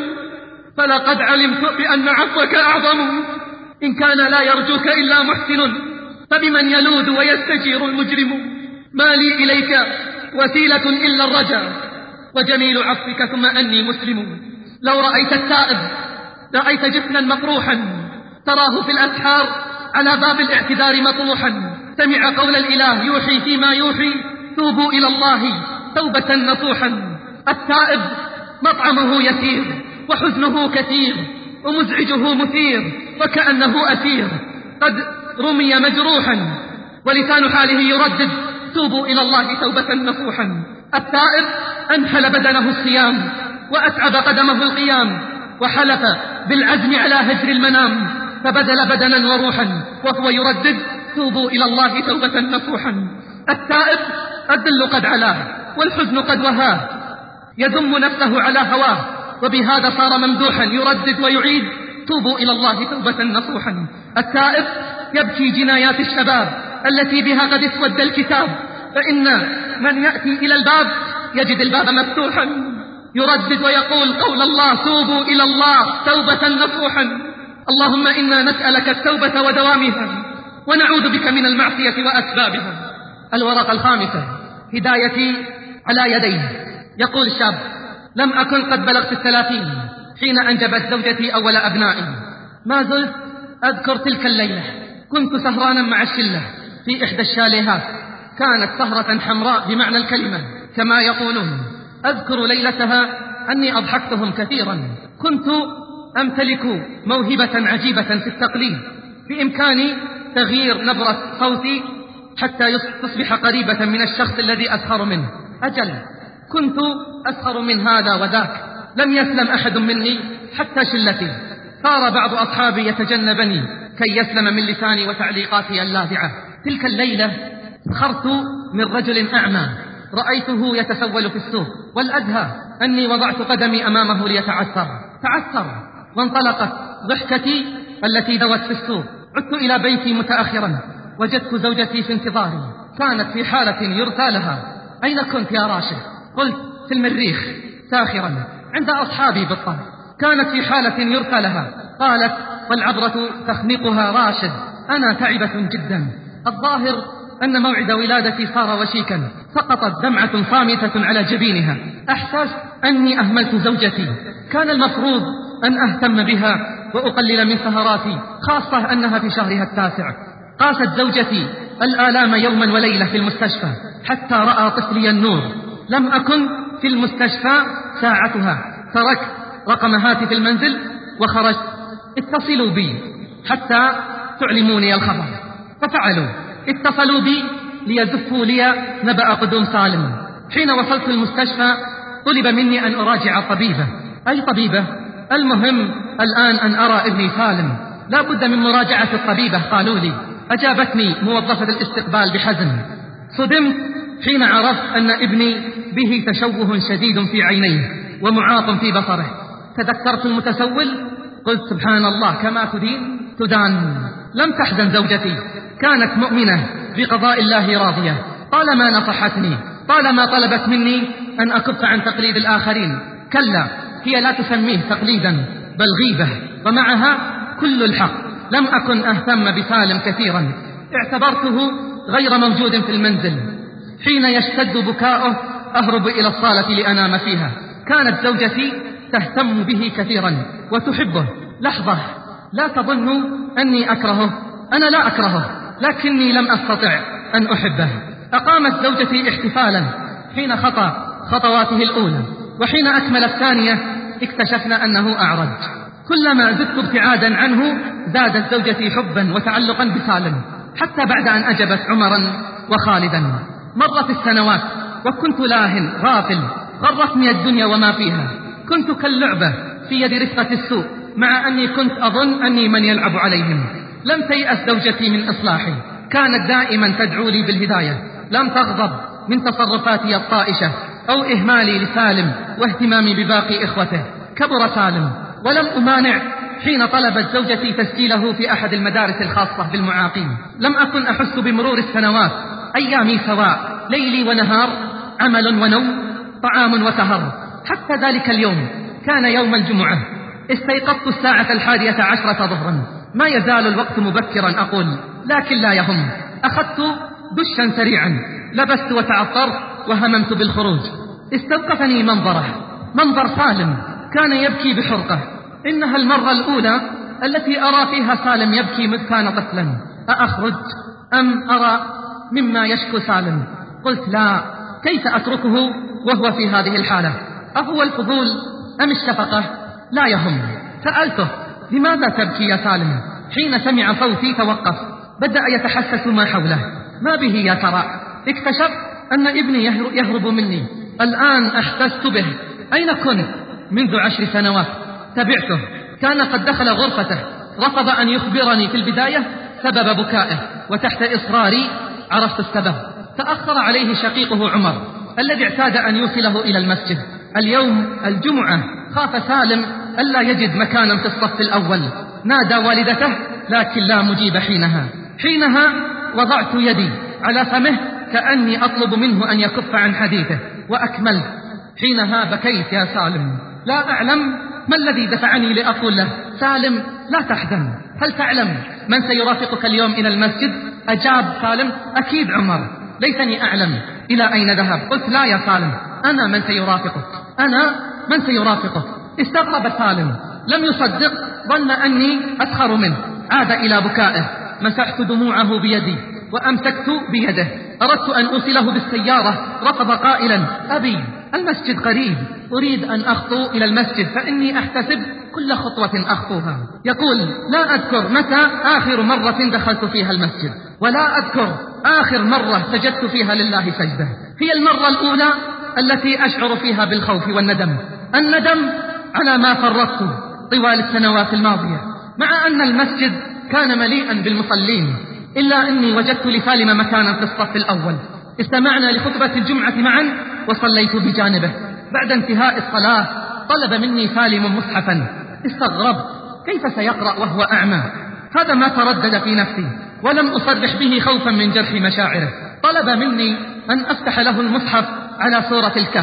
فلقد علمت بأن عفوك أعظم. إن كان لا يرجوك إلا محسن فبمن يلوذ ويستجير المجرم. ما لي إليك وسيلة إلا الرجاء وجميل عفوك ثم أني مسلم. لو رأيت التائب رأيت جفنا مقروحا تراه في الأسحار على باب الاعتذار مطروحا، سمع قول الإله يوحي فيما يوحي: توبوا إلى الله توبة نصوحا. التائب مطعمه يسير وحزنه كثير ومزعجه مثير وكأنه أسير قد رمي مجروحا، ولسان حاله يردد: توبوا إلى الله توبة نصوحا. التائب أنحل بدنه الصيام وأتعب قدمه القيام، وحلف بالعزم على هجر المنام، فبدل بدنا وروحا وهو يردد: توبوا إلى الله توبة نصوحا. التائب الذل قد علاه والحزن قد وهاه، يذم نفسه على هواه، وبهذا صار ممدوحا يردد ويعيد: توبوا إلى الله توبة نصوحا. التائب يبكي جنايات الشباب التي بها قد اسود الكتاب، فإن من يأتي إلى الباب يجد الباب مفتوحا، يردد ويقول قول الله: توبوا إلى الله توبة نصوحا. اللهم إنا نسألك التوبة ودوامها ونعوذ بك من المعصية وأسبابها. الورقة الخامسة: هدايتي على يديه. يقول الشاب: لم أكن قد بلغت الثلاثين حين أنجبت زوجتي أول أبنائي، ما زلت أذكر تلك الليلة، كنت سهرانا مع الشلة في إحدى الشاليهات، كانت سهرة حمراء بمعنى الكلمة كما يقولون. أذكر ليلتها أني أضحكتهم كثيرا، كنت أمتلك موهبة عجيبة في التقليد، بإمكاني تغيير نبرة صوتي حتى تصبح قريبة من الشخص الذي أسخر منه. أجل كنت أسخر من هذا وذاك، لم يسلم أحد مني حتى شلتي، صار بعض أصحابي يتجنبني كي يسلم من لساني وتعليقاتي اللاذعة. تلك الليلة سخرت من رجل أعمى رأيته يتسول في السوق، والأدهى أني وضعت قدمي أمامه ليتعثر، تعثر وانطلقت ضحكتي التي ذوت في السوق. عدت إلى بيتي متأخرا، وجدت زوجتي في انتظاري، كانت في حالة يرثى لها. أين كنت يا راشد؟ قلت: في المريخ ساخرا عند أصحابي بالطبع، كانت في حالة يرثى لها، قالت والعبرة تخنقها راشد: أنا تعبة جدا، الظاهر أن موعد ولادتي صار وشيكا، سقطت دمعة صامتة على جبينها، أحسست أني أهملت زوجتي، كان المفروض أن أهتم بها وأقلل من سهراتي، خاصة أنها في شهرها التاسع. قاست زوجتي الآلام يوما وليلة في المستشفى حتى رأى طفلي النور، لم أكن في المستشفى ساعتها، تركت رقم هاتف المنزل وخرجت، اتصلوا بي حتى تعلموني الخبر، ففعلوا، اتصلوا بي ليزفوا لي نبأ قدوم سالم. حين وصلت المستشفى طلب مني أن أراجع طبيبة، أي طبيبة؟ المهم الآن أن أرى ابني سالم، لا بد من مراجعة الطبيبة قالوا لي. أجابتني موظفة الاستقبال بحزن، صدمت حين عرفت أن ابني به تشوه شديد في عينيه ومعاق في بصره، تذكرت المتسول، قلت سبحان الله، كما تدين تدان. لم تحزن زوجتي، كانت مؤمنة بقضاء الله راضية، طالما نصحتني، طالما طلبت مني أن أكف عن تقليد الآخرين. كلا، هي لا تسميه تقليدا بل غيبة، ومعها كل الحق. لم أكن أهتم بسالم كثيرا، اعتبرته غير موجود في المنزل. حين يشتد بكاؤه أهرب إلى الصالة لأنام فيها. كانت زوجتي تهتم به كثيرا وتحبه. لحظة، لا تظنوا أني أكرهه، أنا لا أكرهه، لكني لم أستطع أن أحبه. أقامت زوجتي احتفالا حين خطى خطواته الأولى، وحين أكمل الثانية اكتشفنا أنه أعرج. كلما زدت ابتعادا عنه زادت زوجتي حبا وتعلقا بسالم، حتى بعد أن أجبت عمرا وخالدا. مرت السنوات وكنت لاهٍ غافل، غرتني الدنيا وما فيها، كنت كاللعبة في يد رفقة السوء، مع أني كنت أظن أني من يلعب عليهم. لم تيأس زوجتي من إصلاحي، كانت دائما تدعو لي بالهداية، لم تغضب من تصرفاتي الطائشة أو إهمالي لسالم واهتمامي بباقي إخوته. كبر سالم ولم أمانع حين طلبت زوجتي تسجيله في أحد المدارس الخاصة بالمعاقين. لم أكن أحس بمرور السنوات، أيامي سواء، ليلي ونهار، عمل ونوم، طعام وسهر. حتى ذلك اليوم كان يوم الجمعة، استيقظت الساعة الحادية عشرة ظهرا، ما يزال الوقت مبكرا أقول، لكن لا يهم. أخذت دشا سريعا، لبست وتعطرت وهممت بالخروج. استوقفني منظره، منظر سالم كان يبكي بحرقة. إنها المرة الأولى التي أرى فيها سالم يبكي مذ كان طفلا. أأخرج أم أرى مما يشكو سالم؟ قلت لا، كيف أتركه وهو في هذه الحالة؟ أهو الفضول أم الشفقة؟ لا يهم. سألته لماذا تبكي يا سالم؟ حين سمع صوتي توقف، بدأ يتحسس ما حوله. ما به يا ترى؟ اكتشف أن ابني يهرب مني. الآن أحسست به. أين كنت؟ منذ عشر سنوات. تبعته، كان قد دخل غرفته، رفض أن يخبرني في البداية سبب بكائه، وتحت إصراري عرفت السبب. تأخر عليه شقيقه عمر الذي اعتاد أن يوصله إلى المسجد. اليوم الجمعة خاف سالم ألا يجد مكانا في الصف الأول، نادى والدته لكن لا مجيب. حينها حينها وضعت يدي على فمه كأني أطلب منه أن يكف عن حديثه، وأكملت. حينها بكيت يا سالم، لا أعلم ما الذي دفعني لأقول له سالم لا تحزن، هل تعلم من سيرافقك اليوم إلى المسجد؟ أجاب سالم أكيد عمر. ليتني أعلم إلى أين ذهب. قلت لا يا سالم، أنا من سيرافقك، أنا من سيرافقك. استغرب سالم، لم يصدق، ظن أني أسخر منه، عاد إلى بكائه. مسحت دموعه بيدي وأمسكت بيده، أردت أن أوصله بالسيارة، رفض قائلا أبي المسجد قريب، أريد أن أخطو إلى المسجد فإني أحتسب كل خطوة أخطوها. يقول لا أذكر متى آخر مرة دخلت فيها المسجد، ولا أذكر آخر مرة سجدت فيها لله سجدة. هي المرة الأولى التي أشعر فيها بالخوف والندم، الندم على ما فرطت طوال السنوات الماضية، مع أن المسجد كان مليئا بالمصلين، إلا أني وجدت لسالم مكانا في الصف الأول. استمعنا لخطبة الجمعة معا وصليت بجانبه. بعد انتهاء الصلاة طلب مني سالم مصحفا. استغربت، كيف سيقرأ وهو أعمى؟ هذا ما تردد في نفسي، ولم أصرح به خوفا من جرح مشاعره. طلب مني أن أفتح له المصحف على سورة الكهف،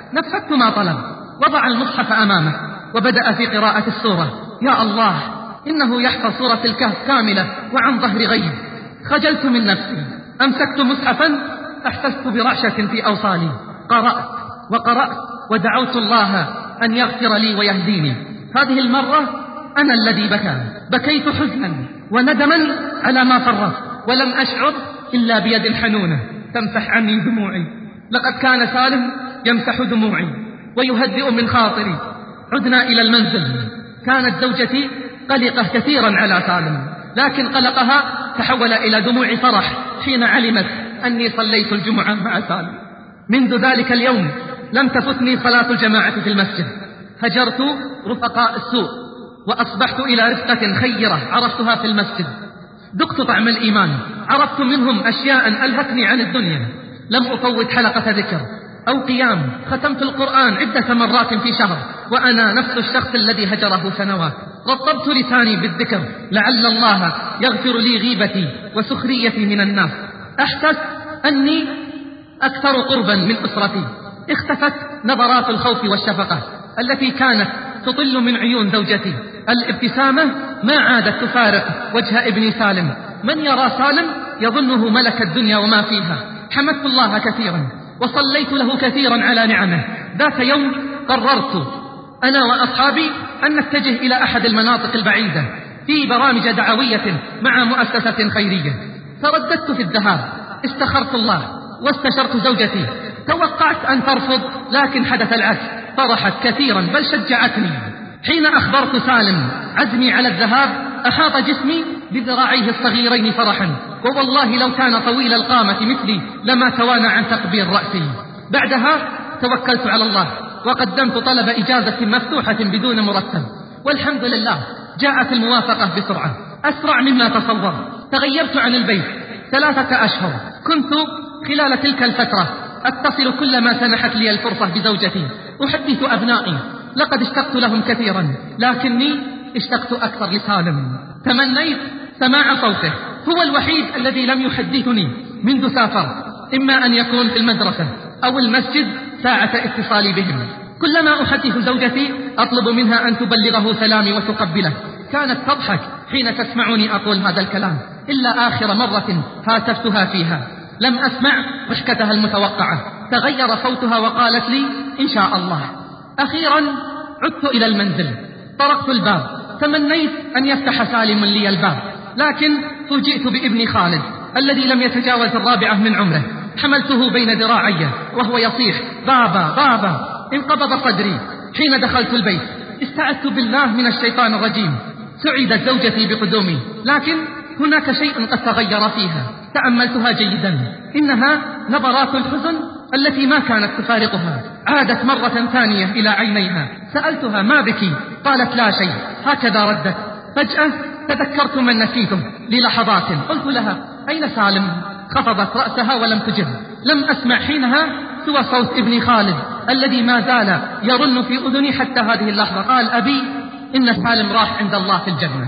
نفذت ما طلب، وضع المصحف أمامه وبدأ في قراءة السورة. يا الله، إنه يحفظ سورة الكهف كاملة وعن ظهر غيب. خجلت من نفسي، أمسكت مصحفا أحسست برعشة في أوصالي. قرأت وقرأت ودعوت الله أن يغفر لي ويهديني. هذه المرة أنا الذي بكى، بكيت حزنا وندما على ما فرطت، ولم أشعر إلا بيد حنونة تمسح عني دموعي. لقد كان سالم يمسح دموعي ويهدئ من خاطري. عدنا إلى المنزل. كانت زوجتي قلقة كثيرا على سالم، لكن قلقها تحول إلى دموع فرح حين علمت أني صليت الجمعة مع سالم. منذ ذلك اليوم لم تفتني صلاة الجماعة في المسجد. هجرت رفقاء السوء وأصبحت إلى رفقة خيرة عرفتها في المسجد. ذقت طعم الإيمان، عرفت منهم أشياء ألهتني عن الدنيا. لم أفوت حلقة ذكر أو قيام. ختمت القرآن عدة مرات في شهر وأنا نفس الشخص الذي هجره سنوات. رطبت لساني بالذكر لعل الله يغفر لي غيبتي وسخريتي من الناس. أحسست أني أكثر قربا من أسرتي. اختفت نظرات الخوف والشفقة التي كانت تطل من عيون زوجتي. الابتسامة ما عادت تفارق وجه ابني سالم. من يرى سالم يظنه ملك الدنيا وما فيها. حمدت الله كثيرا وصليت له كثيرا على نعمه. ذات يوم قررت أنا وأصحابي أن نتجه إلى أحد المناطق البعيدة في برامج دعوية مع مؤسسة خيرية. ترددت في الذهاب، استخرت الله واستشرت زوجتي. توقعت أن ترفض، لكن حدث العكس، فرحت كثيرا بل شجعتني. حين أخبرت سالم عزمي على الذهاب أحاط جسمي بذراعيه الصغيرين فرحا، ووالله لو كان طويل القامة مثلي لما توانى عن تقبيل رأسي. بعدها توكلت على الله وقدمت طلب إجازة مفتوحة بدون مرتب، والحمد لله جاءت الموافقة بسرعة أسرع مما تصور. تغيبت عن البيت ثلاثة أشهر. كنت خلال تلك الفترة أتصل كلما سنحت لي الفرصة بزوجتي، أحدث أبنائي. لقد اشتقت لهم كثيرا، لكني اشتقت أكثر لسالم. تمنيت سماع صوته، هو الوحيد الذي لم يحدثني منذ سافر، إما أن يكون في المدرسة أو المسجد ساعة اتصالي بهم. كلما أحدث زوجتي أطلب منها أن تبلغه سلامي وتقبله. كانت تضحك حين تسمعني أقول هذا الكلام، إلا آخر مرة هاتفتها فيها لم أسمع ضحكتها المتوقعة. تغير صوتها وقالت لي إن شاء الله. أخيرا عدت إلى المنزل، طرقت الباب، تمنيت أن يفتح سالم لي الباب، لكن فوجئت بابني خالد الذي لم يتجاوز الرابعة من عمره. حملته بين ذراعي وهو يصيح بابا بابا. انقبض صدري حين دخلت البيت. استعذت بالله من الشيطان الرجيم. سعدت زوجتي بقدومي، لكن هناك شيء قد تغير فيها. تأملتها جيدا، إنها نظرات الحزن التي ما كانت تفارقها عادت مرة ثانية إلى عينيها. سألتها ما بكي؟ قالت لا شيء، هكذا ردت. فجأة تذكرت من نسيته للحظات. قلت لها أين سالم؟ خفضت رأسها ولم تجب. لم أسمع حينها سوى صوت ابني خالد الذي ما زال يرن في أذني حتى هذه اللحظة. قال أبي إن سالم راح عند الله في الجنة.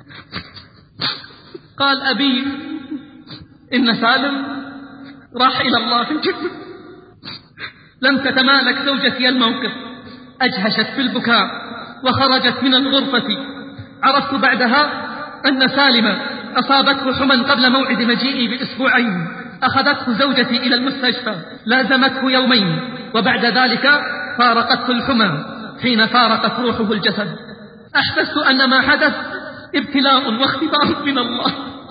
قال أبي إن سالم راح إلى الله في الجنة. لم تتمالك زوجتي الموقف، أجهشت في البكاء وخرجت من الغرفة. عرفت بعدها أن سالم أصابته حمى قبل موعد مجيئي بأسبوعين. أخذته زوجتي إلى المستشفى، لازمته يومين، وبعد ذلك فارقته الحمى حين فارقت روحه الجسد. أحسست أن ما حدث ابتلاء واختبار من الله.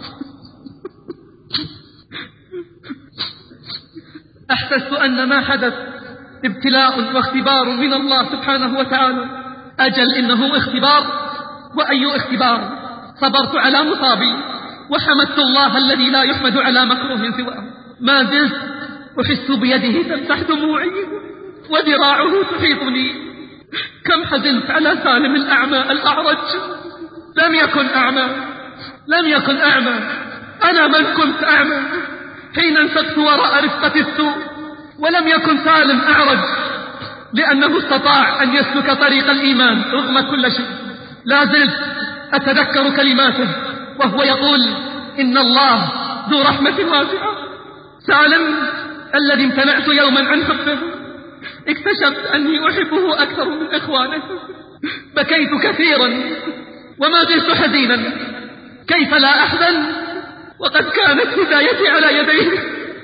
أحسست أن ما حدث ابتلاء واختبار من الله سبحانه وتعالى. أجل إنه اختبار، وأي اختبار. صبرت على مصابي وحمدت الله الذي لا يحمد على مكروه سواه. ما زلت أحس بيده تمسح دموعي وذراعه تحيطني. كم حزنت على سالم الأعمى الأعرج. لم يكن أعمى، لم يكن أعمى، أنا من كنت أعمى حين انسقت وراء رفقة السوء. ولم يكن سالم أعرج لأنه استطاع أن يسلك طريق الإيمان رغم كل شيء. لا زلت أتذكر كلماته وهو يقول إن الله ذو رحمة واسعة. سالم الذي امتنعت يوما عن حبه اكتشفت أني أحبه أكثر من إخوانه. بكيت كثيرا وما زلت حزينا. كيف لا أحزن وقد كانت هدايتي على يديه؟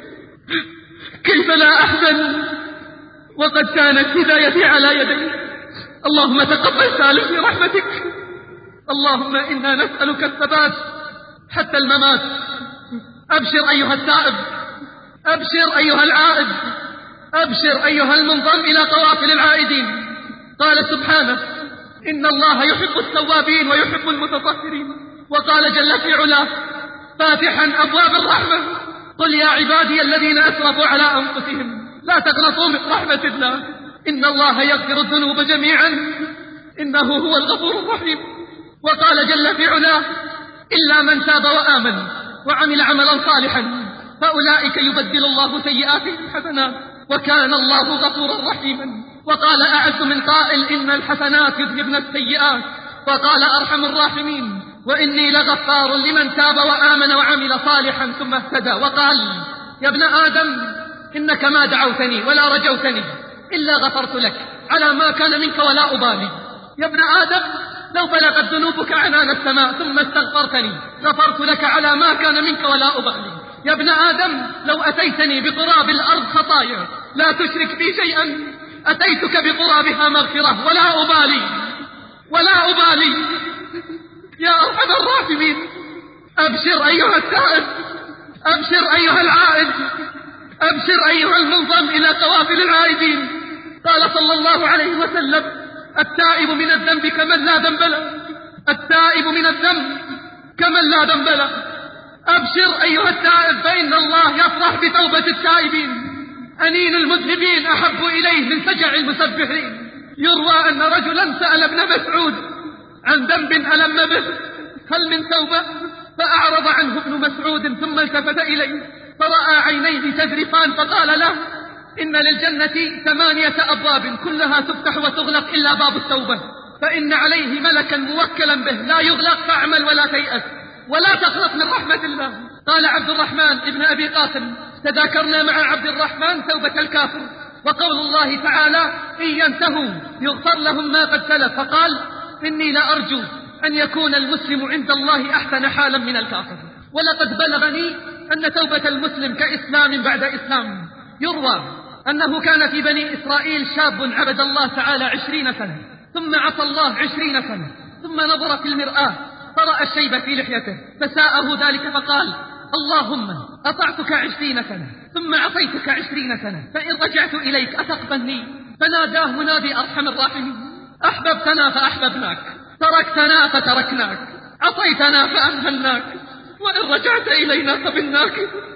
كيف لا أحزن وقد كانت هدايتي على يديه؟ اللهم تقبل سالم في رحمتك. اللهم إنا نسألك الثبات حتى الممات. أبشر أيها التائب، أبشر أيها العائد، أبشر أيها المنضم إلى قوافل العائدين. قال سبحانه: إن الله يحب التوابين ويحب المتطهرين. وقال جل في علاه فاتحا أبواب الرحمة: قل يا عبادي الذين أسرفوا على أنفسهم لا تقنطوا من رحمة الله إن الله يغفر الذنوب جميعا إنه هو الغفور الرحيم. وقال جل في علاه: إلا من تاب وآمن وعمل عملا صالحا فأولئك يبدل الله سيئاتهم حسنات وكان الله غفورا رحيما. وقال أعز من قائل: إن الحسنات يذهبن السيئات. وقال أرحم الراحمين: وإني لغفار لمن تاب وآمن وعمل صالحا ثم اهتدى. وقال: يا ابن آدم إنك ما دعوتني ولا رجوتني إلا غفرت لك على ما كان منك ولا أبالي. يا ابن آدم لو بلغت ذنوبك عنان السماء ثم استغفرتني غفرت لك على ما كان منك ولا أبالي. يا ابن آدم لو أتيتني بقراب الأرض خطايا لا تشرك بي شيئا أتيتك بقرابها مغفرة ولا أبالي ولا أبالي. يا أرحم الراحمين أبشر أيها التائب، أبشر أيها العائد، أبشر أيها المنضم إلى قوافل العائدين. قال صلى الله عليه وسلم: التائب من الذنب كمن لا ذنب له، التائب من الذنب كمن لا ذنب له. أبشر أيها التائب فإن الله يفرح بتوبة التائبين. أنين المذنبين أحب إليه من فجع المسبحين. يروى أن رجلا سأل ابن مسعود عن ذنب ألم به: هل من توبة؟ فأعرض عنه ابن مسعود ثم التفت إليه فرأى عينيه تذرفان فقال له: إن للجنة ثمانية أبواب كلها تفتح وتغلق إلا باب التوبة، فإن عليه ملكا موكلا به لا يغلق فاعمل ولا تيأس ولا تقنط من رحمة الله. قال عبد الرحمن ابن أبي قاسم: تذاكرنا مع عبد الرحمن توبة الكافر وقول الله تعالى: إن ينتهوا يغفر لهم ما قد سلف. فقال: إني لأرجو أن يكون المسلم عند الله أحسن حالا من الكافر. ولقد بلغني أن توبة المسلم كإسلام بعد إسلام. يروى أنه كان في بني إسرائيل شاب عبد الله تعالى عشرين سنة ثم عصى الله عشرين سنة ثم نظر في المرآة فرأى الشيب في لحيته فساءه ذلك فقال: اللهم أطعتك عشرين سنة ثم عصيتك عشرين سنة فإن رجعت إليك أتقبلني؟ فناداه منادي أرحم الراحمين: أحببتنا فأحببناك، تركتنا فتركناك، عصيتنا فأمهلناك، وإن رجعت إلينا قبلناك.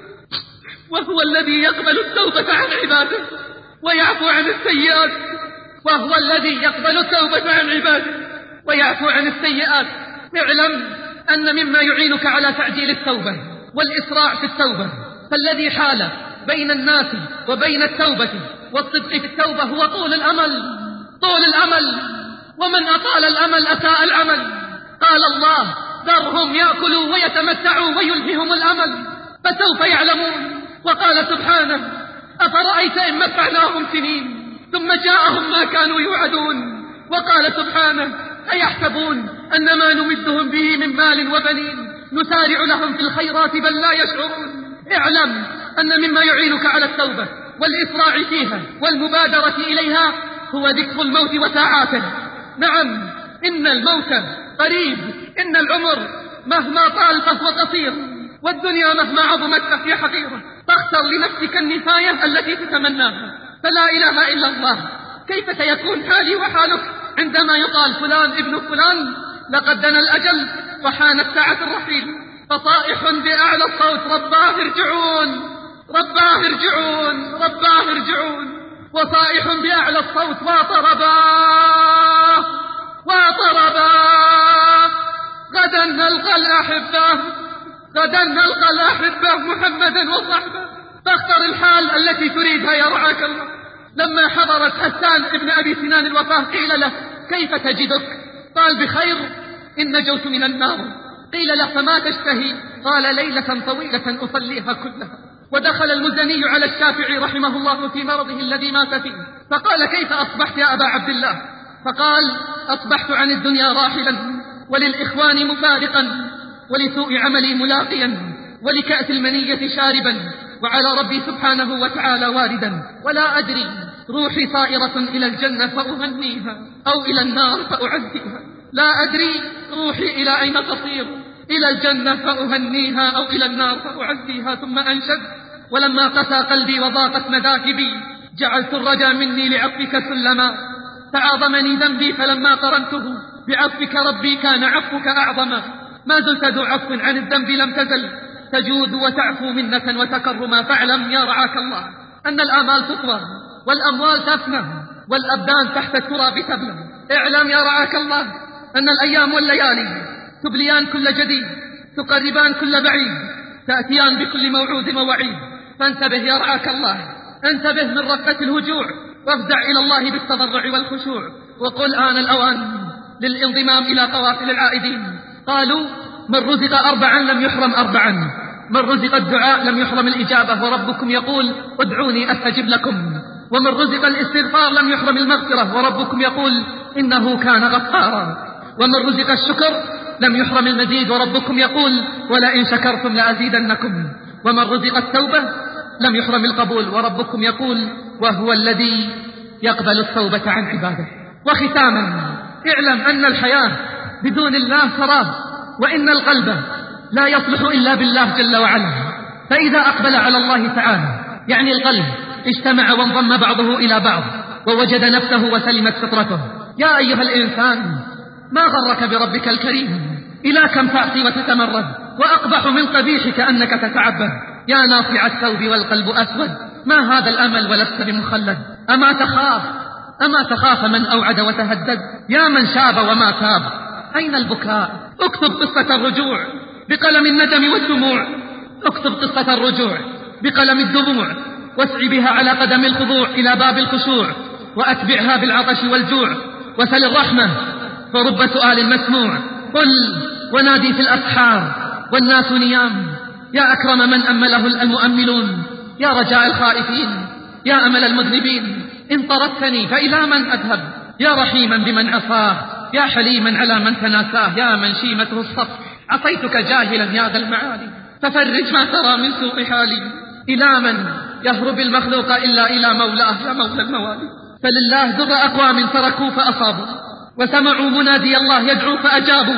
وهو الذي يقبل التوبة عن عباده ويعفو عن السيئات، وهو الذي يقبل التوبة عن عباده ويعفو عن السيئات. اعلم أن مما يعينك على تعجيل التوبة والإسراع في التوبة فالذي حال بين الناس وبين التوبة والصدق في التوبة هو طول الأمل. طول الأمل، ومن أطال الأمل أساء العمل. قال الله: ذرهم يأكلوا ويتمتعوا ويلههم الأمل فسوف يعلمون. وقال سبحانه: أفرأيت إن متعناهم سنين ثم جاءهم ما كانوا يوعدون. وقال سبحانه: أيحسبون أن ما نمدهم به من مال وبنين نسارع لهم في الخيرات بل لا يشعرون. اعلم أن مما يعينك على التوبة والإسراع فيها والمبادرة إليها هو ذكر الموت وساعاته. نعم، إن الموت قريب، إن العمر مهما طال فهو قصير، والدنيا مهما عظمت فهي حقيرة. فاختر لنفسك النفاية التي تتمناها، فلا إله إلا الله. كيف سيكون حالي وحالك عندما يقال فلان ابن فلان لقد دنا الأجل وحانت ساعة الرحيل، فصائح بأعلى الصوت: رباه ارجعون، رباه ارجعون، رباه ارجعون. وصائح بأعلى الصوت: واطرباه، واطرباه، غدا نلقى الأحبة، غدا نلقى الأحبة محمدا وصحبه. فاختر الحال التي تريدها يرعاك الله. لما حضرت حسان ابن أبي سنان الوفاة قيل له: كيف تجدك؟ قال: بخير، إن نجوت من النار. قيل له: فما تشتهي؟ قال: ليلة طويلة أصليها كلها. ودخل المزني على الشافعي رحمه الله في مرضه الذي مات فيه، فقال: كيف أصبحت يا أبا عبد الله؟ فقال: أصبحت عن الدنيا راحلا، وللإخوان مفارقا، ولسوء عملي ملاقيا، ولكأس المنية شاربا، وعلى ربي سبحانه وتعالى واردا، ولا أدري روحي طائرة إلى الجنة فأهنيها أو إلى النار فأعزيها. لا أدري روحي إلى أين تطير، إلى الجنة فأهنيها أو إلى النار فأعزيها. ثم أنشد: ولما قسى قلبي وضاقت مذاهبي، جعلت الرجا مني لعفوك سلما، تعاظمني ذنبي فلما قرنته بعفوك ربي كان عفوك أعظما. ما زلت ذو عفو عن الذنب لم تزل، تجود وتعفو منة وتكرما. فاعلم يا رعاك الله أن الآمال تطوى والأموال تفنى والأبدان تحت التراب تبلى. اعلم يا رعاك الله أن الأيام والليالي تبليان كل جديد، تقربان كل بعيد، تأتيان بكل موعود ووعيد. فانتبه يا رعاك الله، انتبه من رقة الهجوع، وافزع إلى الله بالتضرع والخشوع، وقل آن الأوان للانضمام إلى قوافل العائدين. قالوا: من رزق أربعا لم يحرم أربعا، من رزق الدعاء لم يحرم الإجابة، وربكم يقول: ادعوني أستجب لكم. ومن رزق الاستغفار لم يحرم المغفرة، وربكم يقول: إنه كان غفارا. ومن رزق الشكر لم يحرم المزيد، وربكم يقول: ولئن شكرتم لأزيدنكم. ومن رزق التوبة لم يحرم القبول، وربكم يقول: وهو الذي يقبل التوبة عن عباده. وختاما، اعلم أن الحياة بدون الله سراب، وإن القلب لا يصلح إلا بالله جل وعلا. فإذا أقبل على الله تعالى، يعني القلب اجتمع وانضم بعضه إلى بعض ووجد نفسه وسلمت فطرته. يا أيها الإنسان، ما غرك بربك الكريم؟ إلى كم تأتي وتتمرد؟ وأقبح من قبيحك أنك تتعبد. يا ناصع الثوب والقلب أسود، ما هذا الأمل ولست بمخلد؟ أما تخاف أما تخاف من أوعد وتهدد؟ يا من شاب وما تاب، أين البكاء؟ اكتب قصة الرجوع بقلم الندم والدموع، اكتب قصة الرجوع بقلم الدموع، واسع بها على قدم الخضوع إلى باب الخشوع، وأتبعها بالعطش والجوع، وسل الرحمة فرب سؤال مسموع. قل ونادي في الأسحار والناس نيام، يا أكرم من أمله المؤملون، يا رجاء الخائفين، يا أمل المذنبين. إن طردتني فإلى من أذهب؟ يا رحيما بمن عصاه، يا حليما على من تناساه، يا من شيمته الصف. عصيتك جاهلا يا ذا المعالي، ففرج ما ترى من سوء حالي. إلى من يهرب المخلوق إلا إلى مولاه يا مولى الموالي؟ فلله در أقوام تركوا فأصابوا، وسمعوا منادي الله يدعو فأجابوا،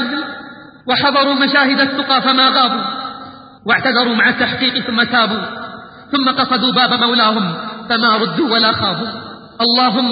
وحضروا مشاهد التقى فما غابوا، واعتذروا مع التحقيق ثم تابوا، ثم قصدوا باب مولاهم فما ردوا ولا خابوا. اللهم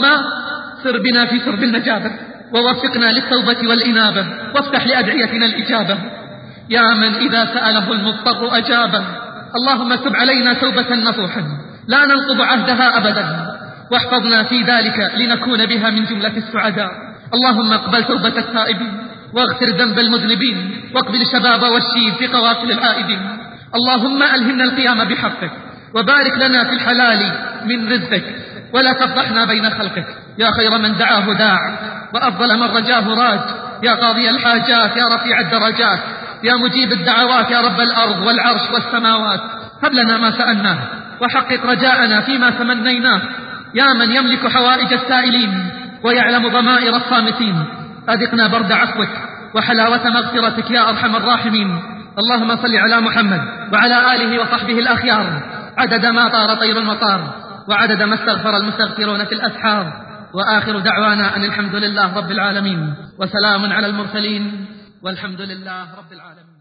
سر بنا في سرب النجابة، ووفقنا للتوبة والإنابة، وافتح لأدعيتنا الإجابة. يا من إذا سأله المضطر أجابه، اللهم تب علينا توبة نصوحا لا ننقض عهدها أبدا، واحفظنا في ذلك لنكون بها من جملة السعداء. اللهم اقبل توبة التائبين، واغفر ذنب المذنبين، واقبل الشباب والشيب في قوافل العائدين. اللهم ألهمنا القيام بحقك، وبارك لنا في الحلال من رزقك، ولا تفضحنا بين خلقك. يا خير من دعاه داع، وأفضل من رجاه راج، يا قاضي الحاجات، يا رفيع الدرجات، يا مجيب الدعوات، يا رب الأرض والعرش والسماوات. هب لنا ما سألناه، وحقق رجاءنا فيما تمنيناه. يا من يملك حوائج السائلين، ويعلم ضمائر الصامتين، أذقنا برد عفوك وحلاوة مغفرتك يا أرحم الراحمين. اللهم صل على محمد وعلى آله وصحبه الأخيار، عدد ما طار طير وطار، وعدد ما استغفر المستغفرون في الأسحار. وآخر دعوانا أن الحمد لله رب العالمين، وسلام على المرسلين، والحمد لله رب العالمين.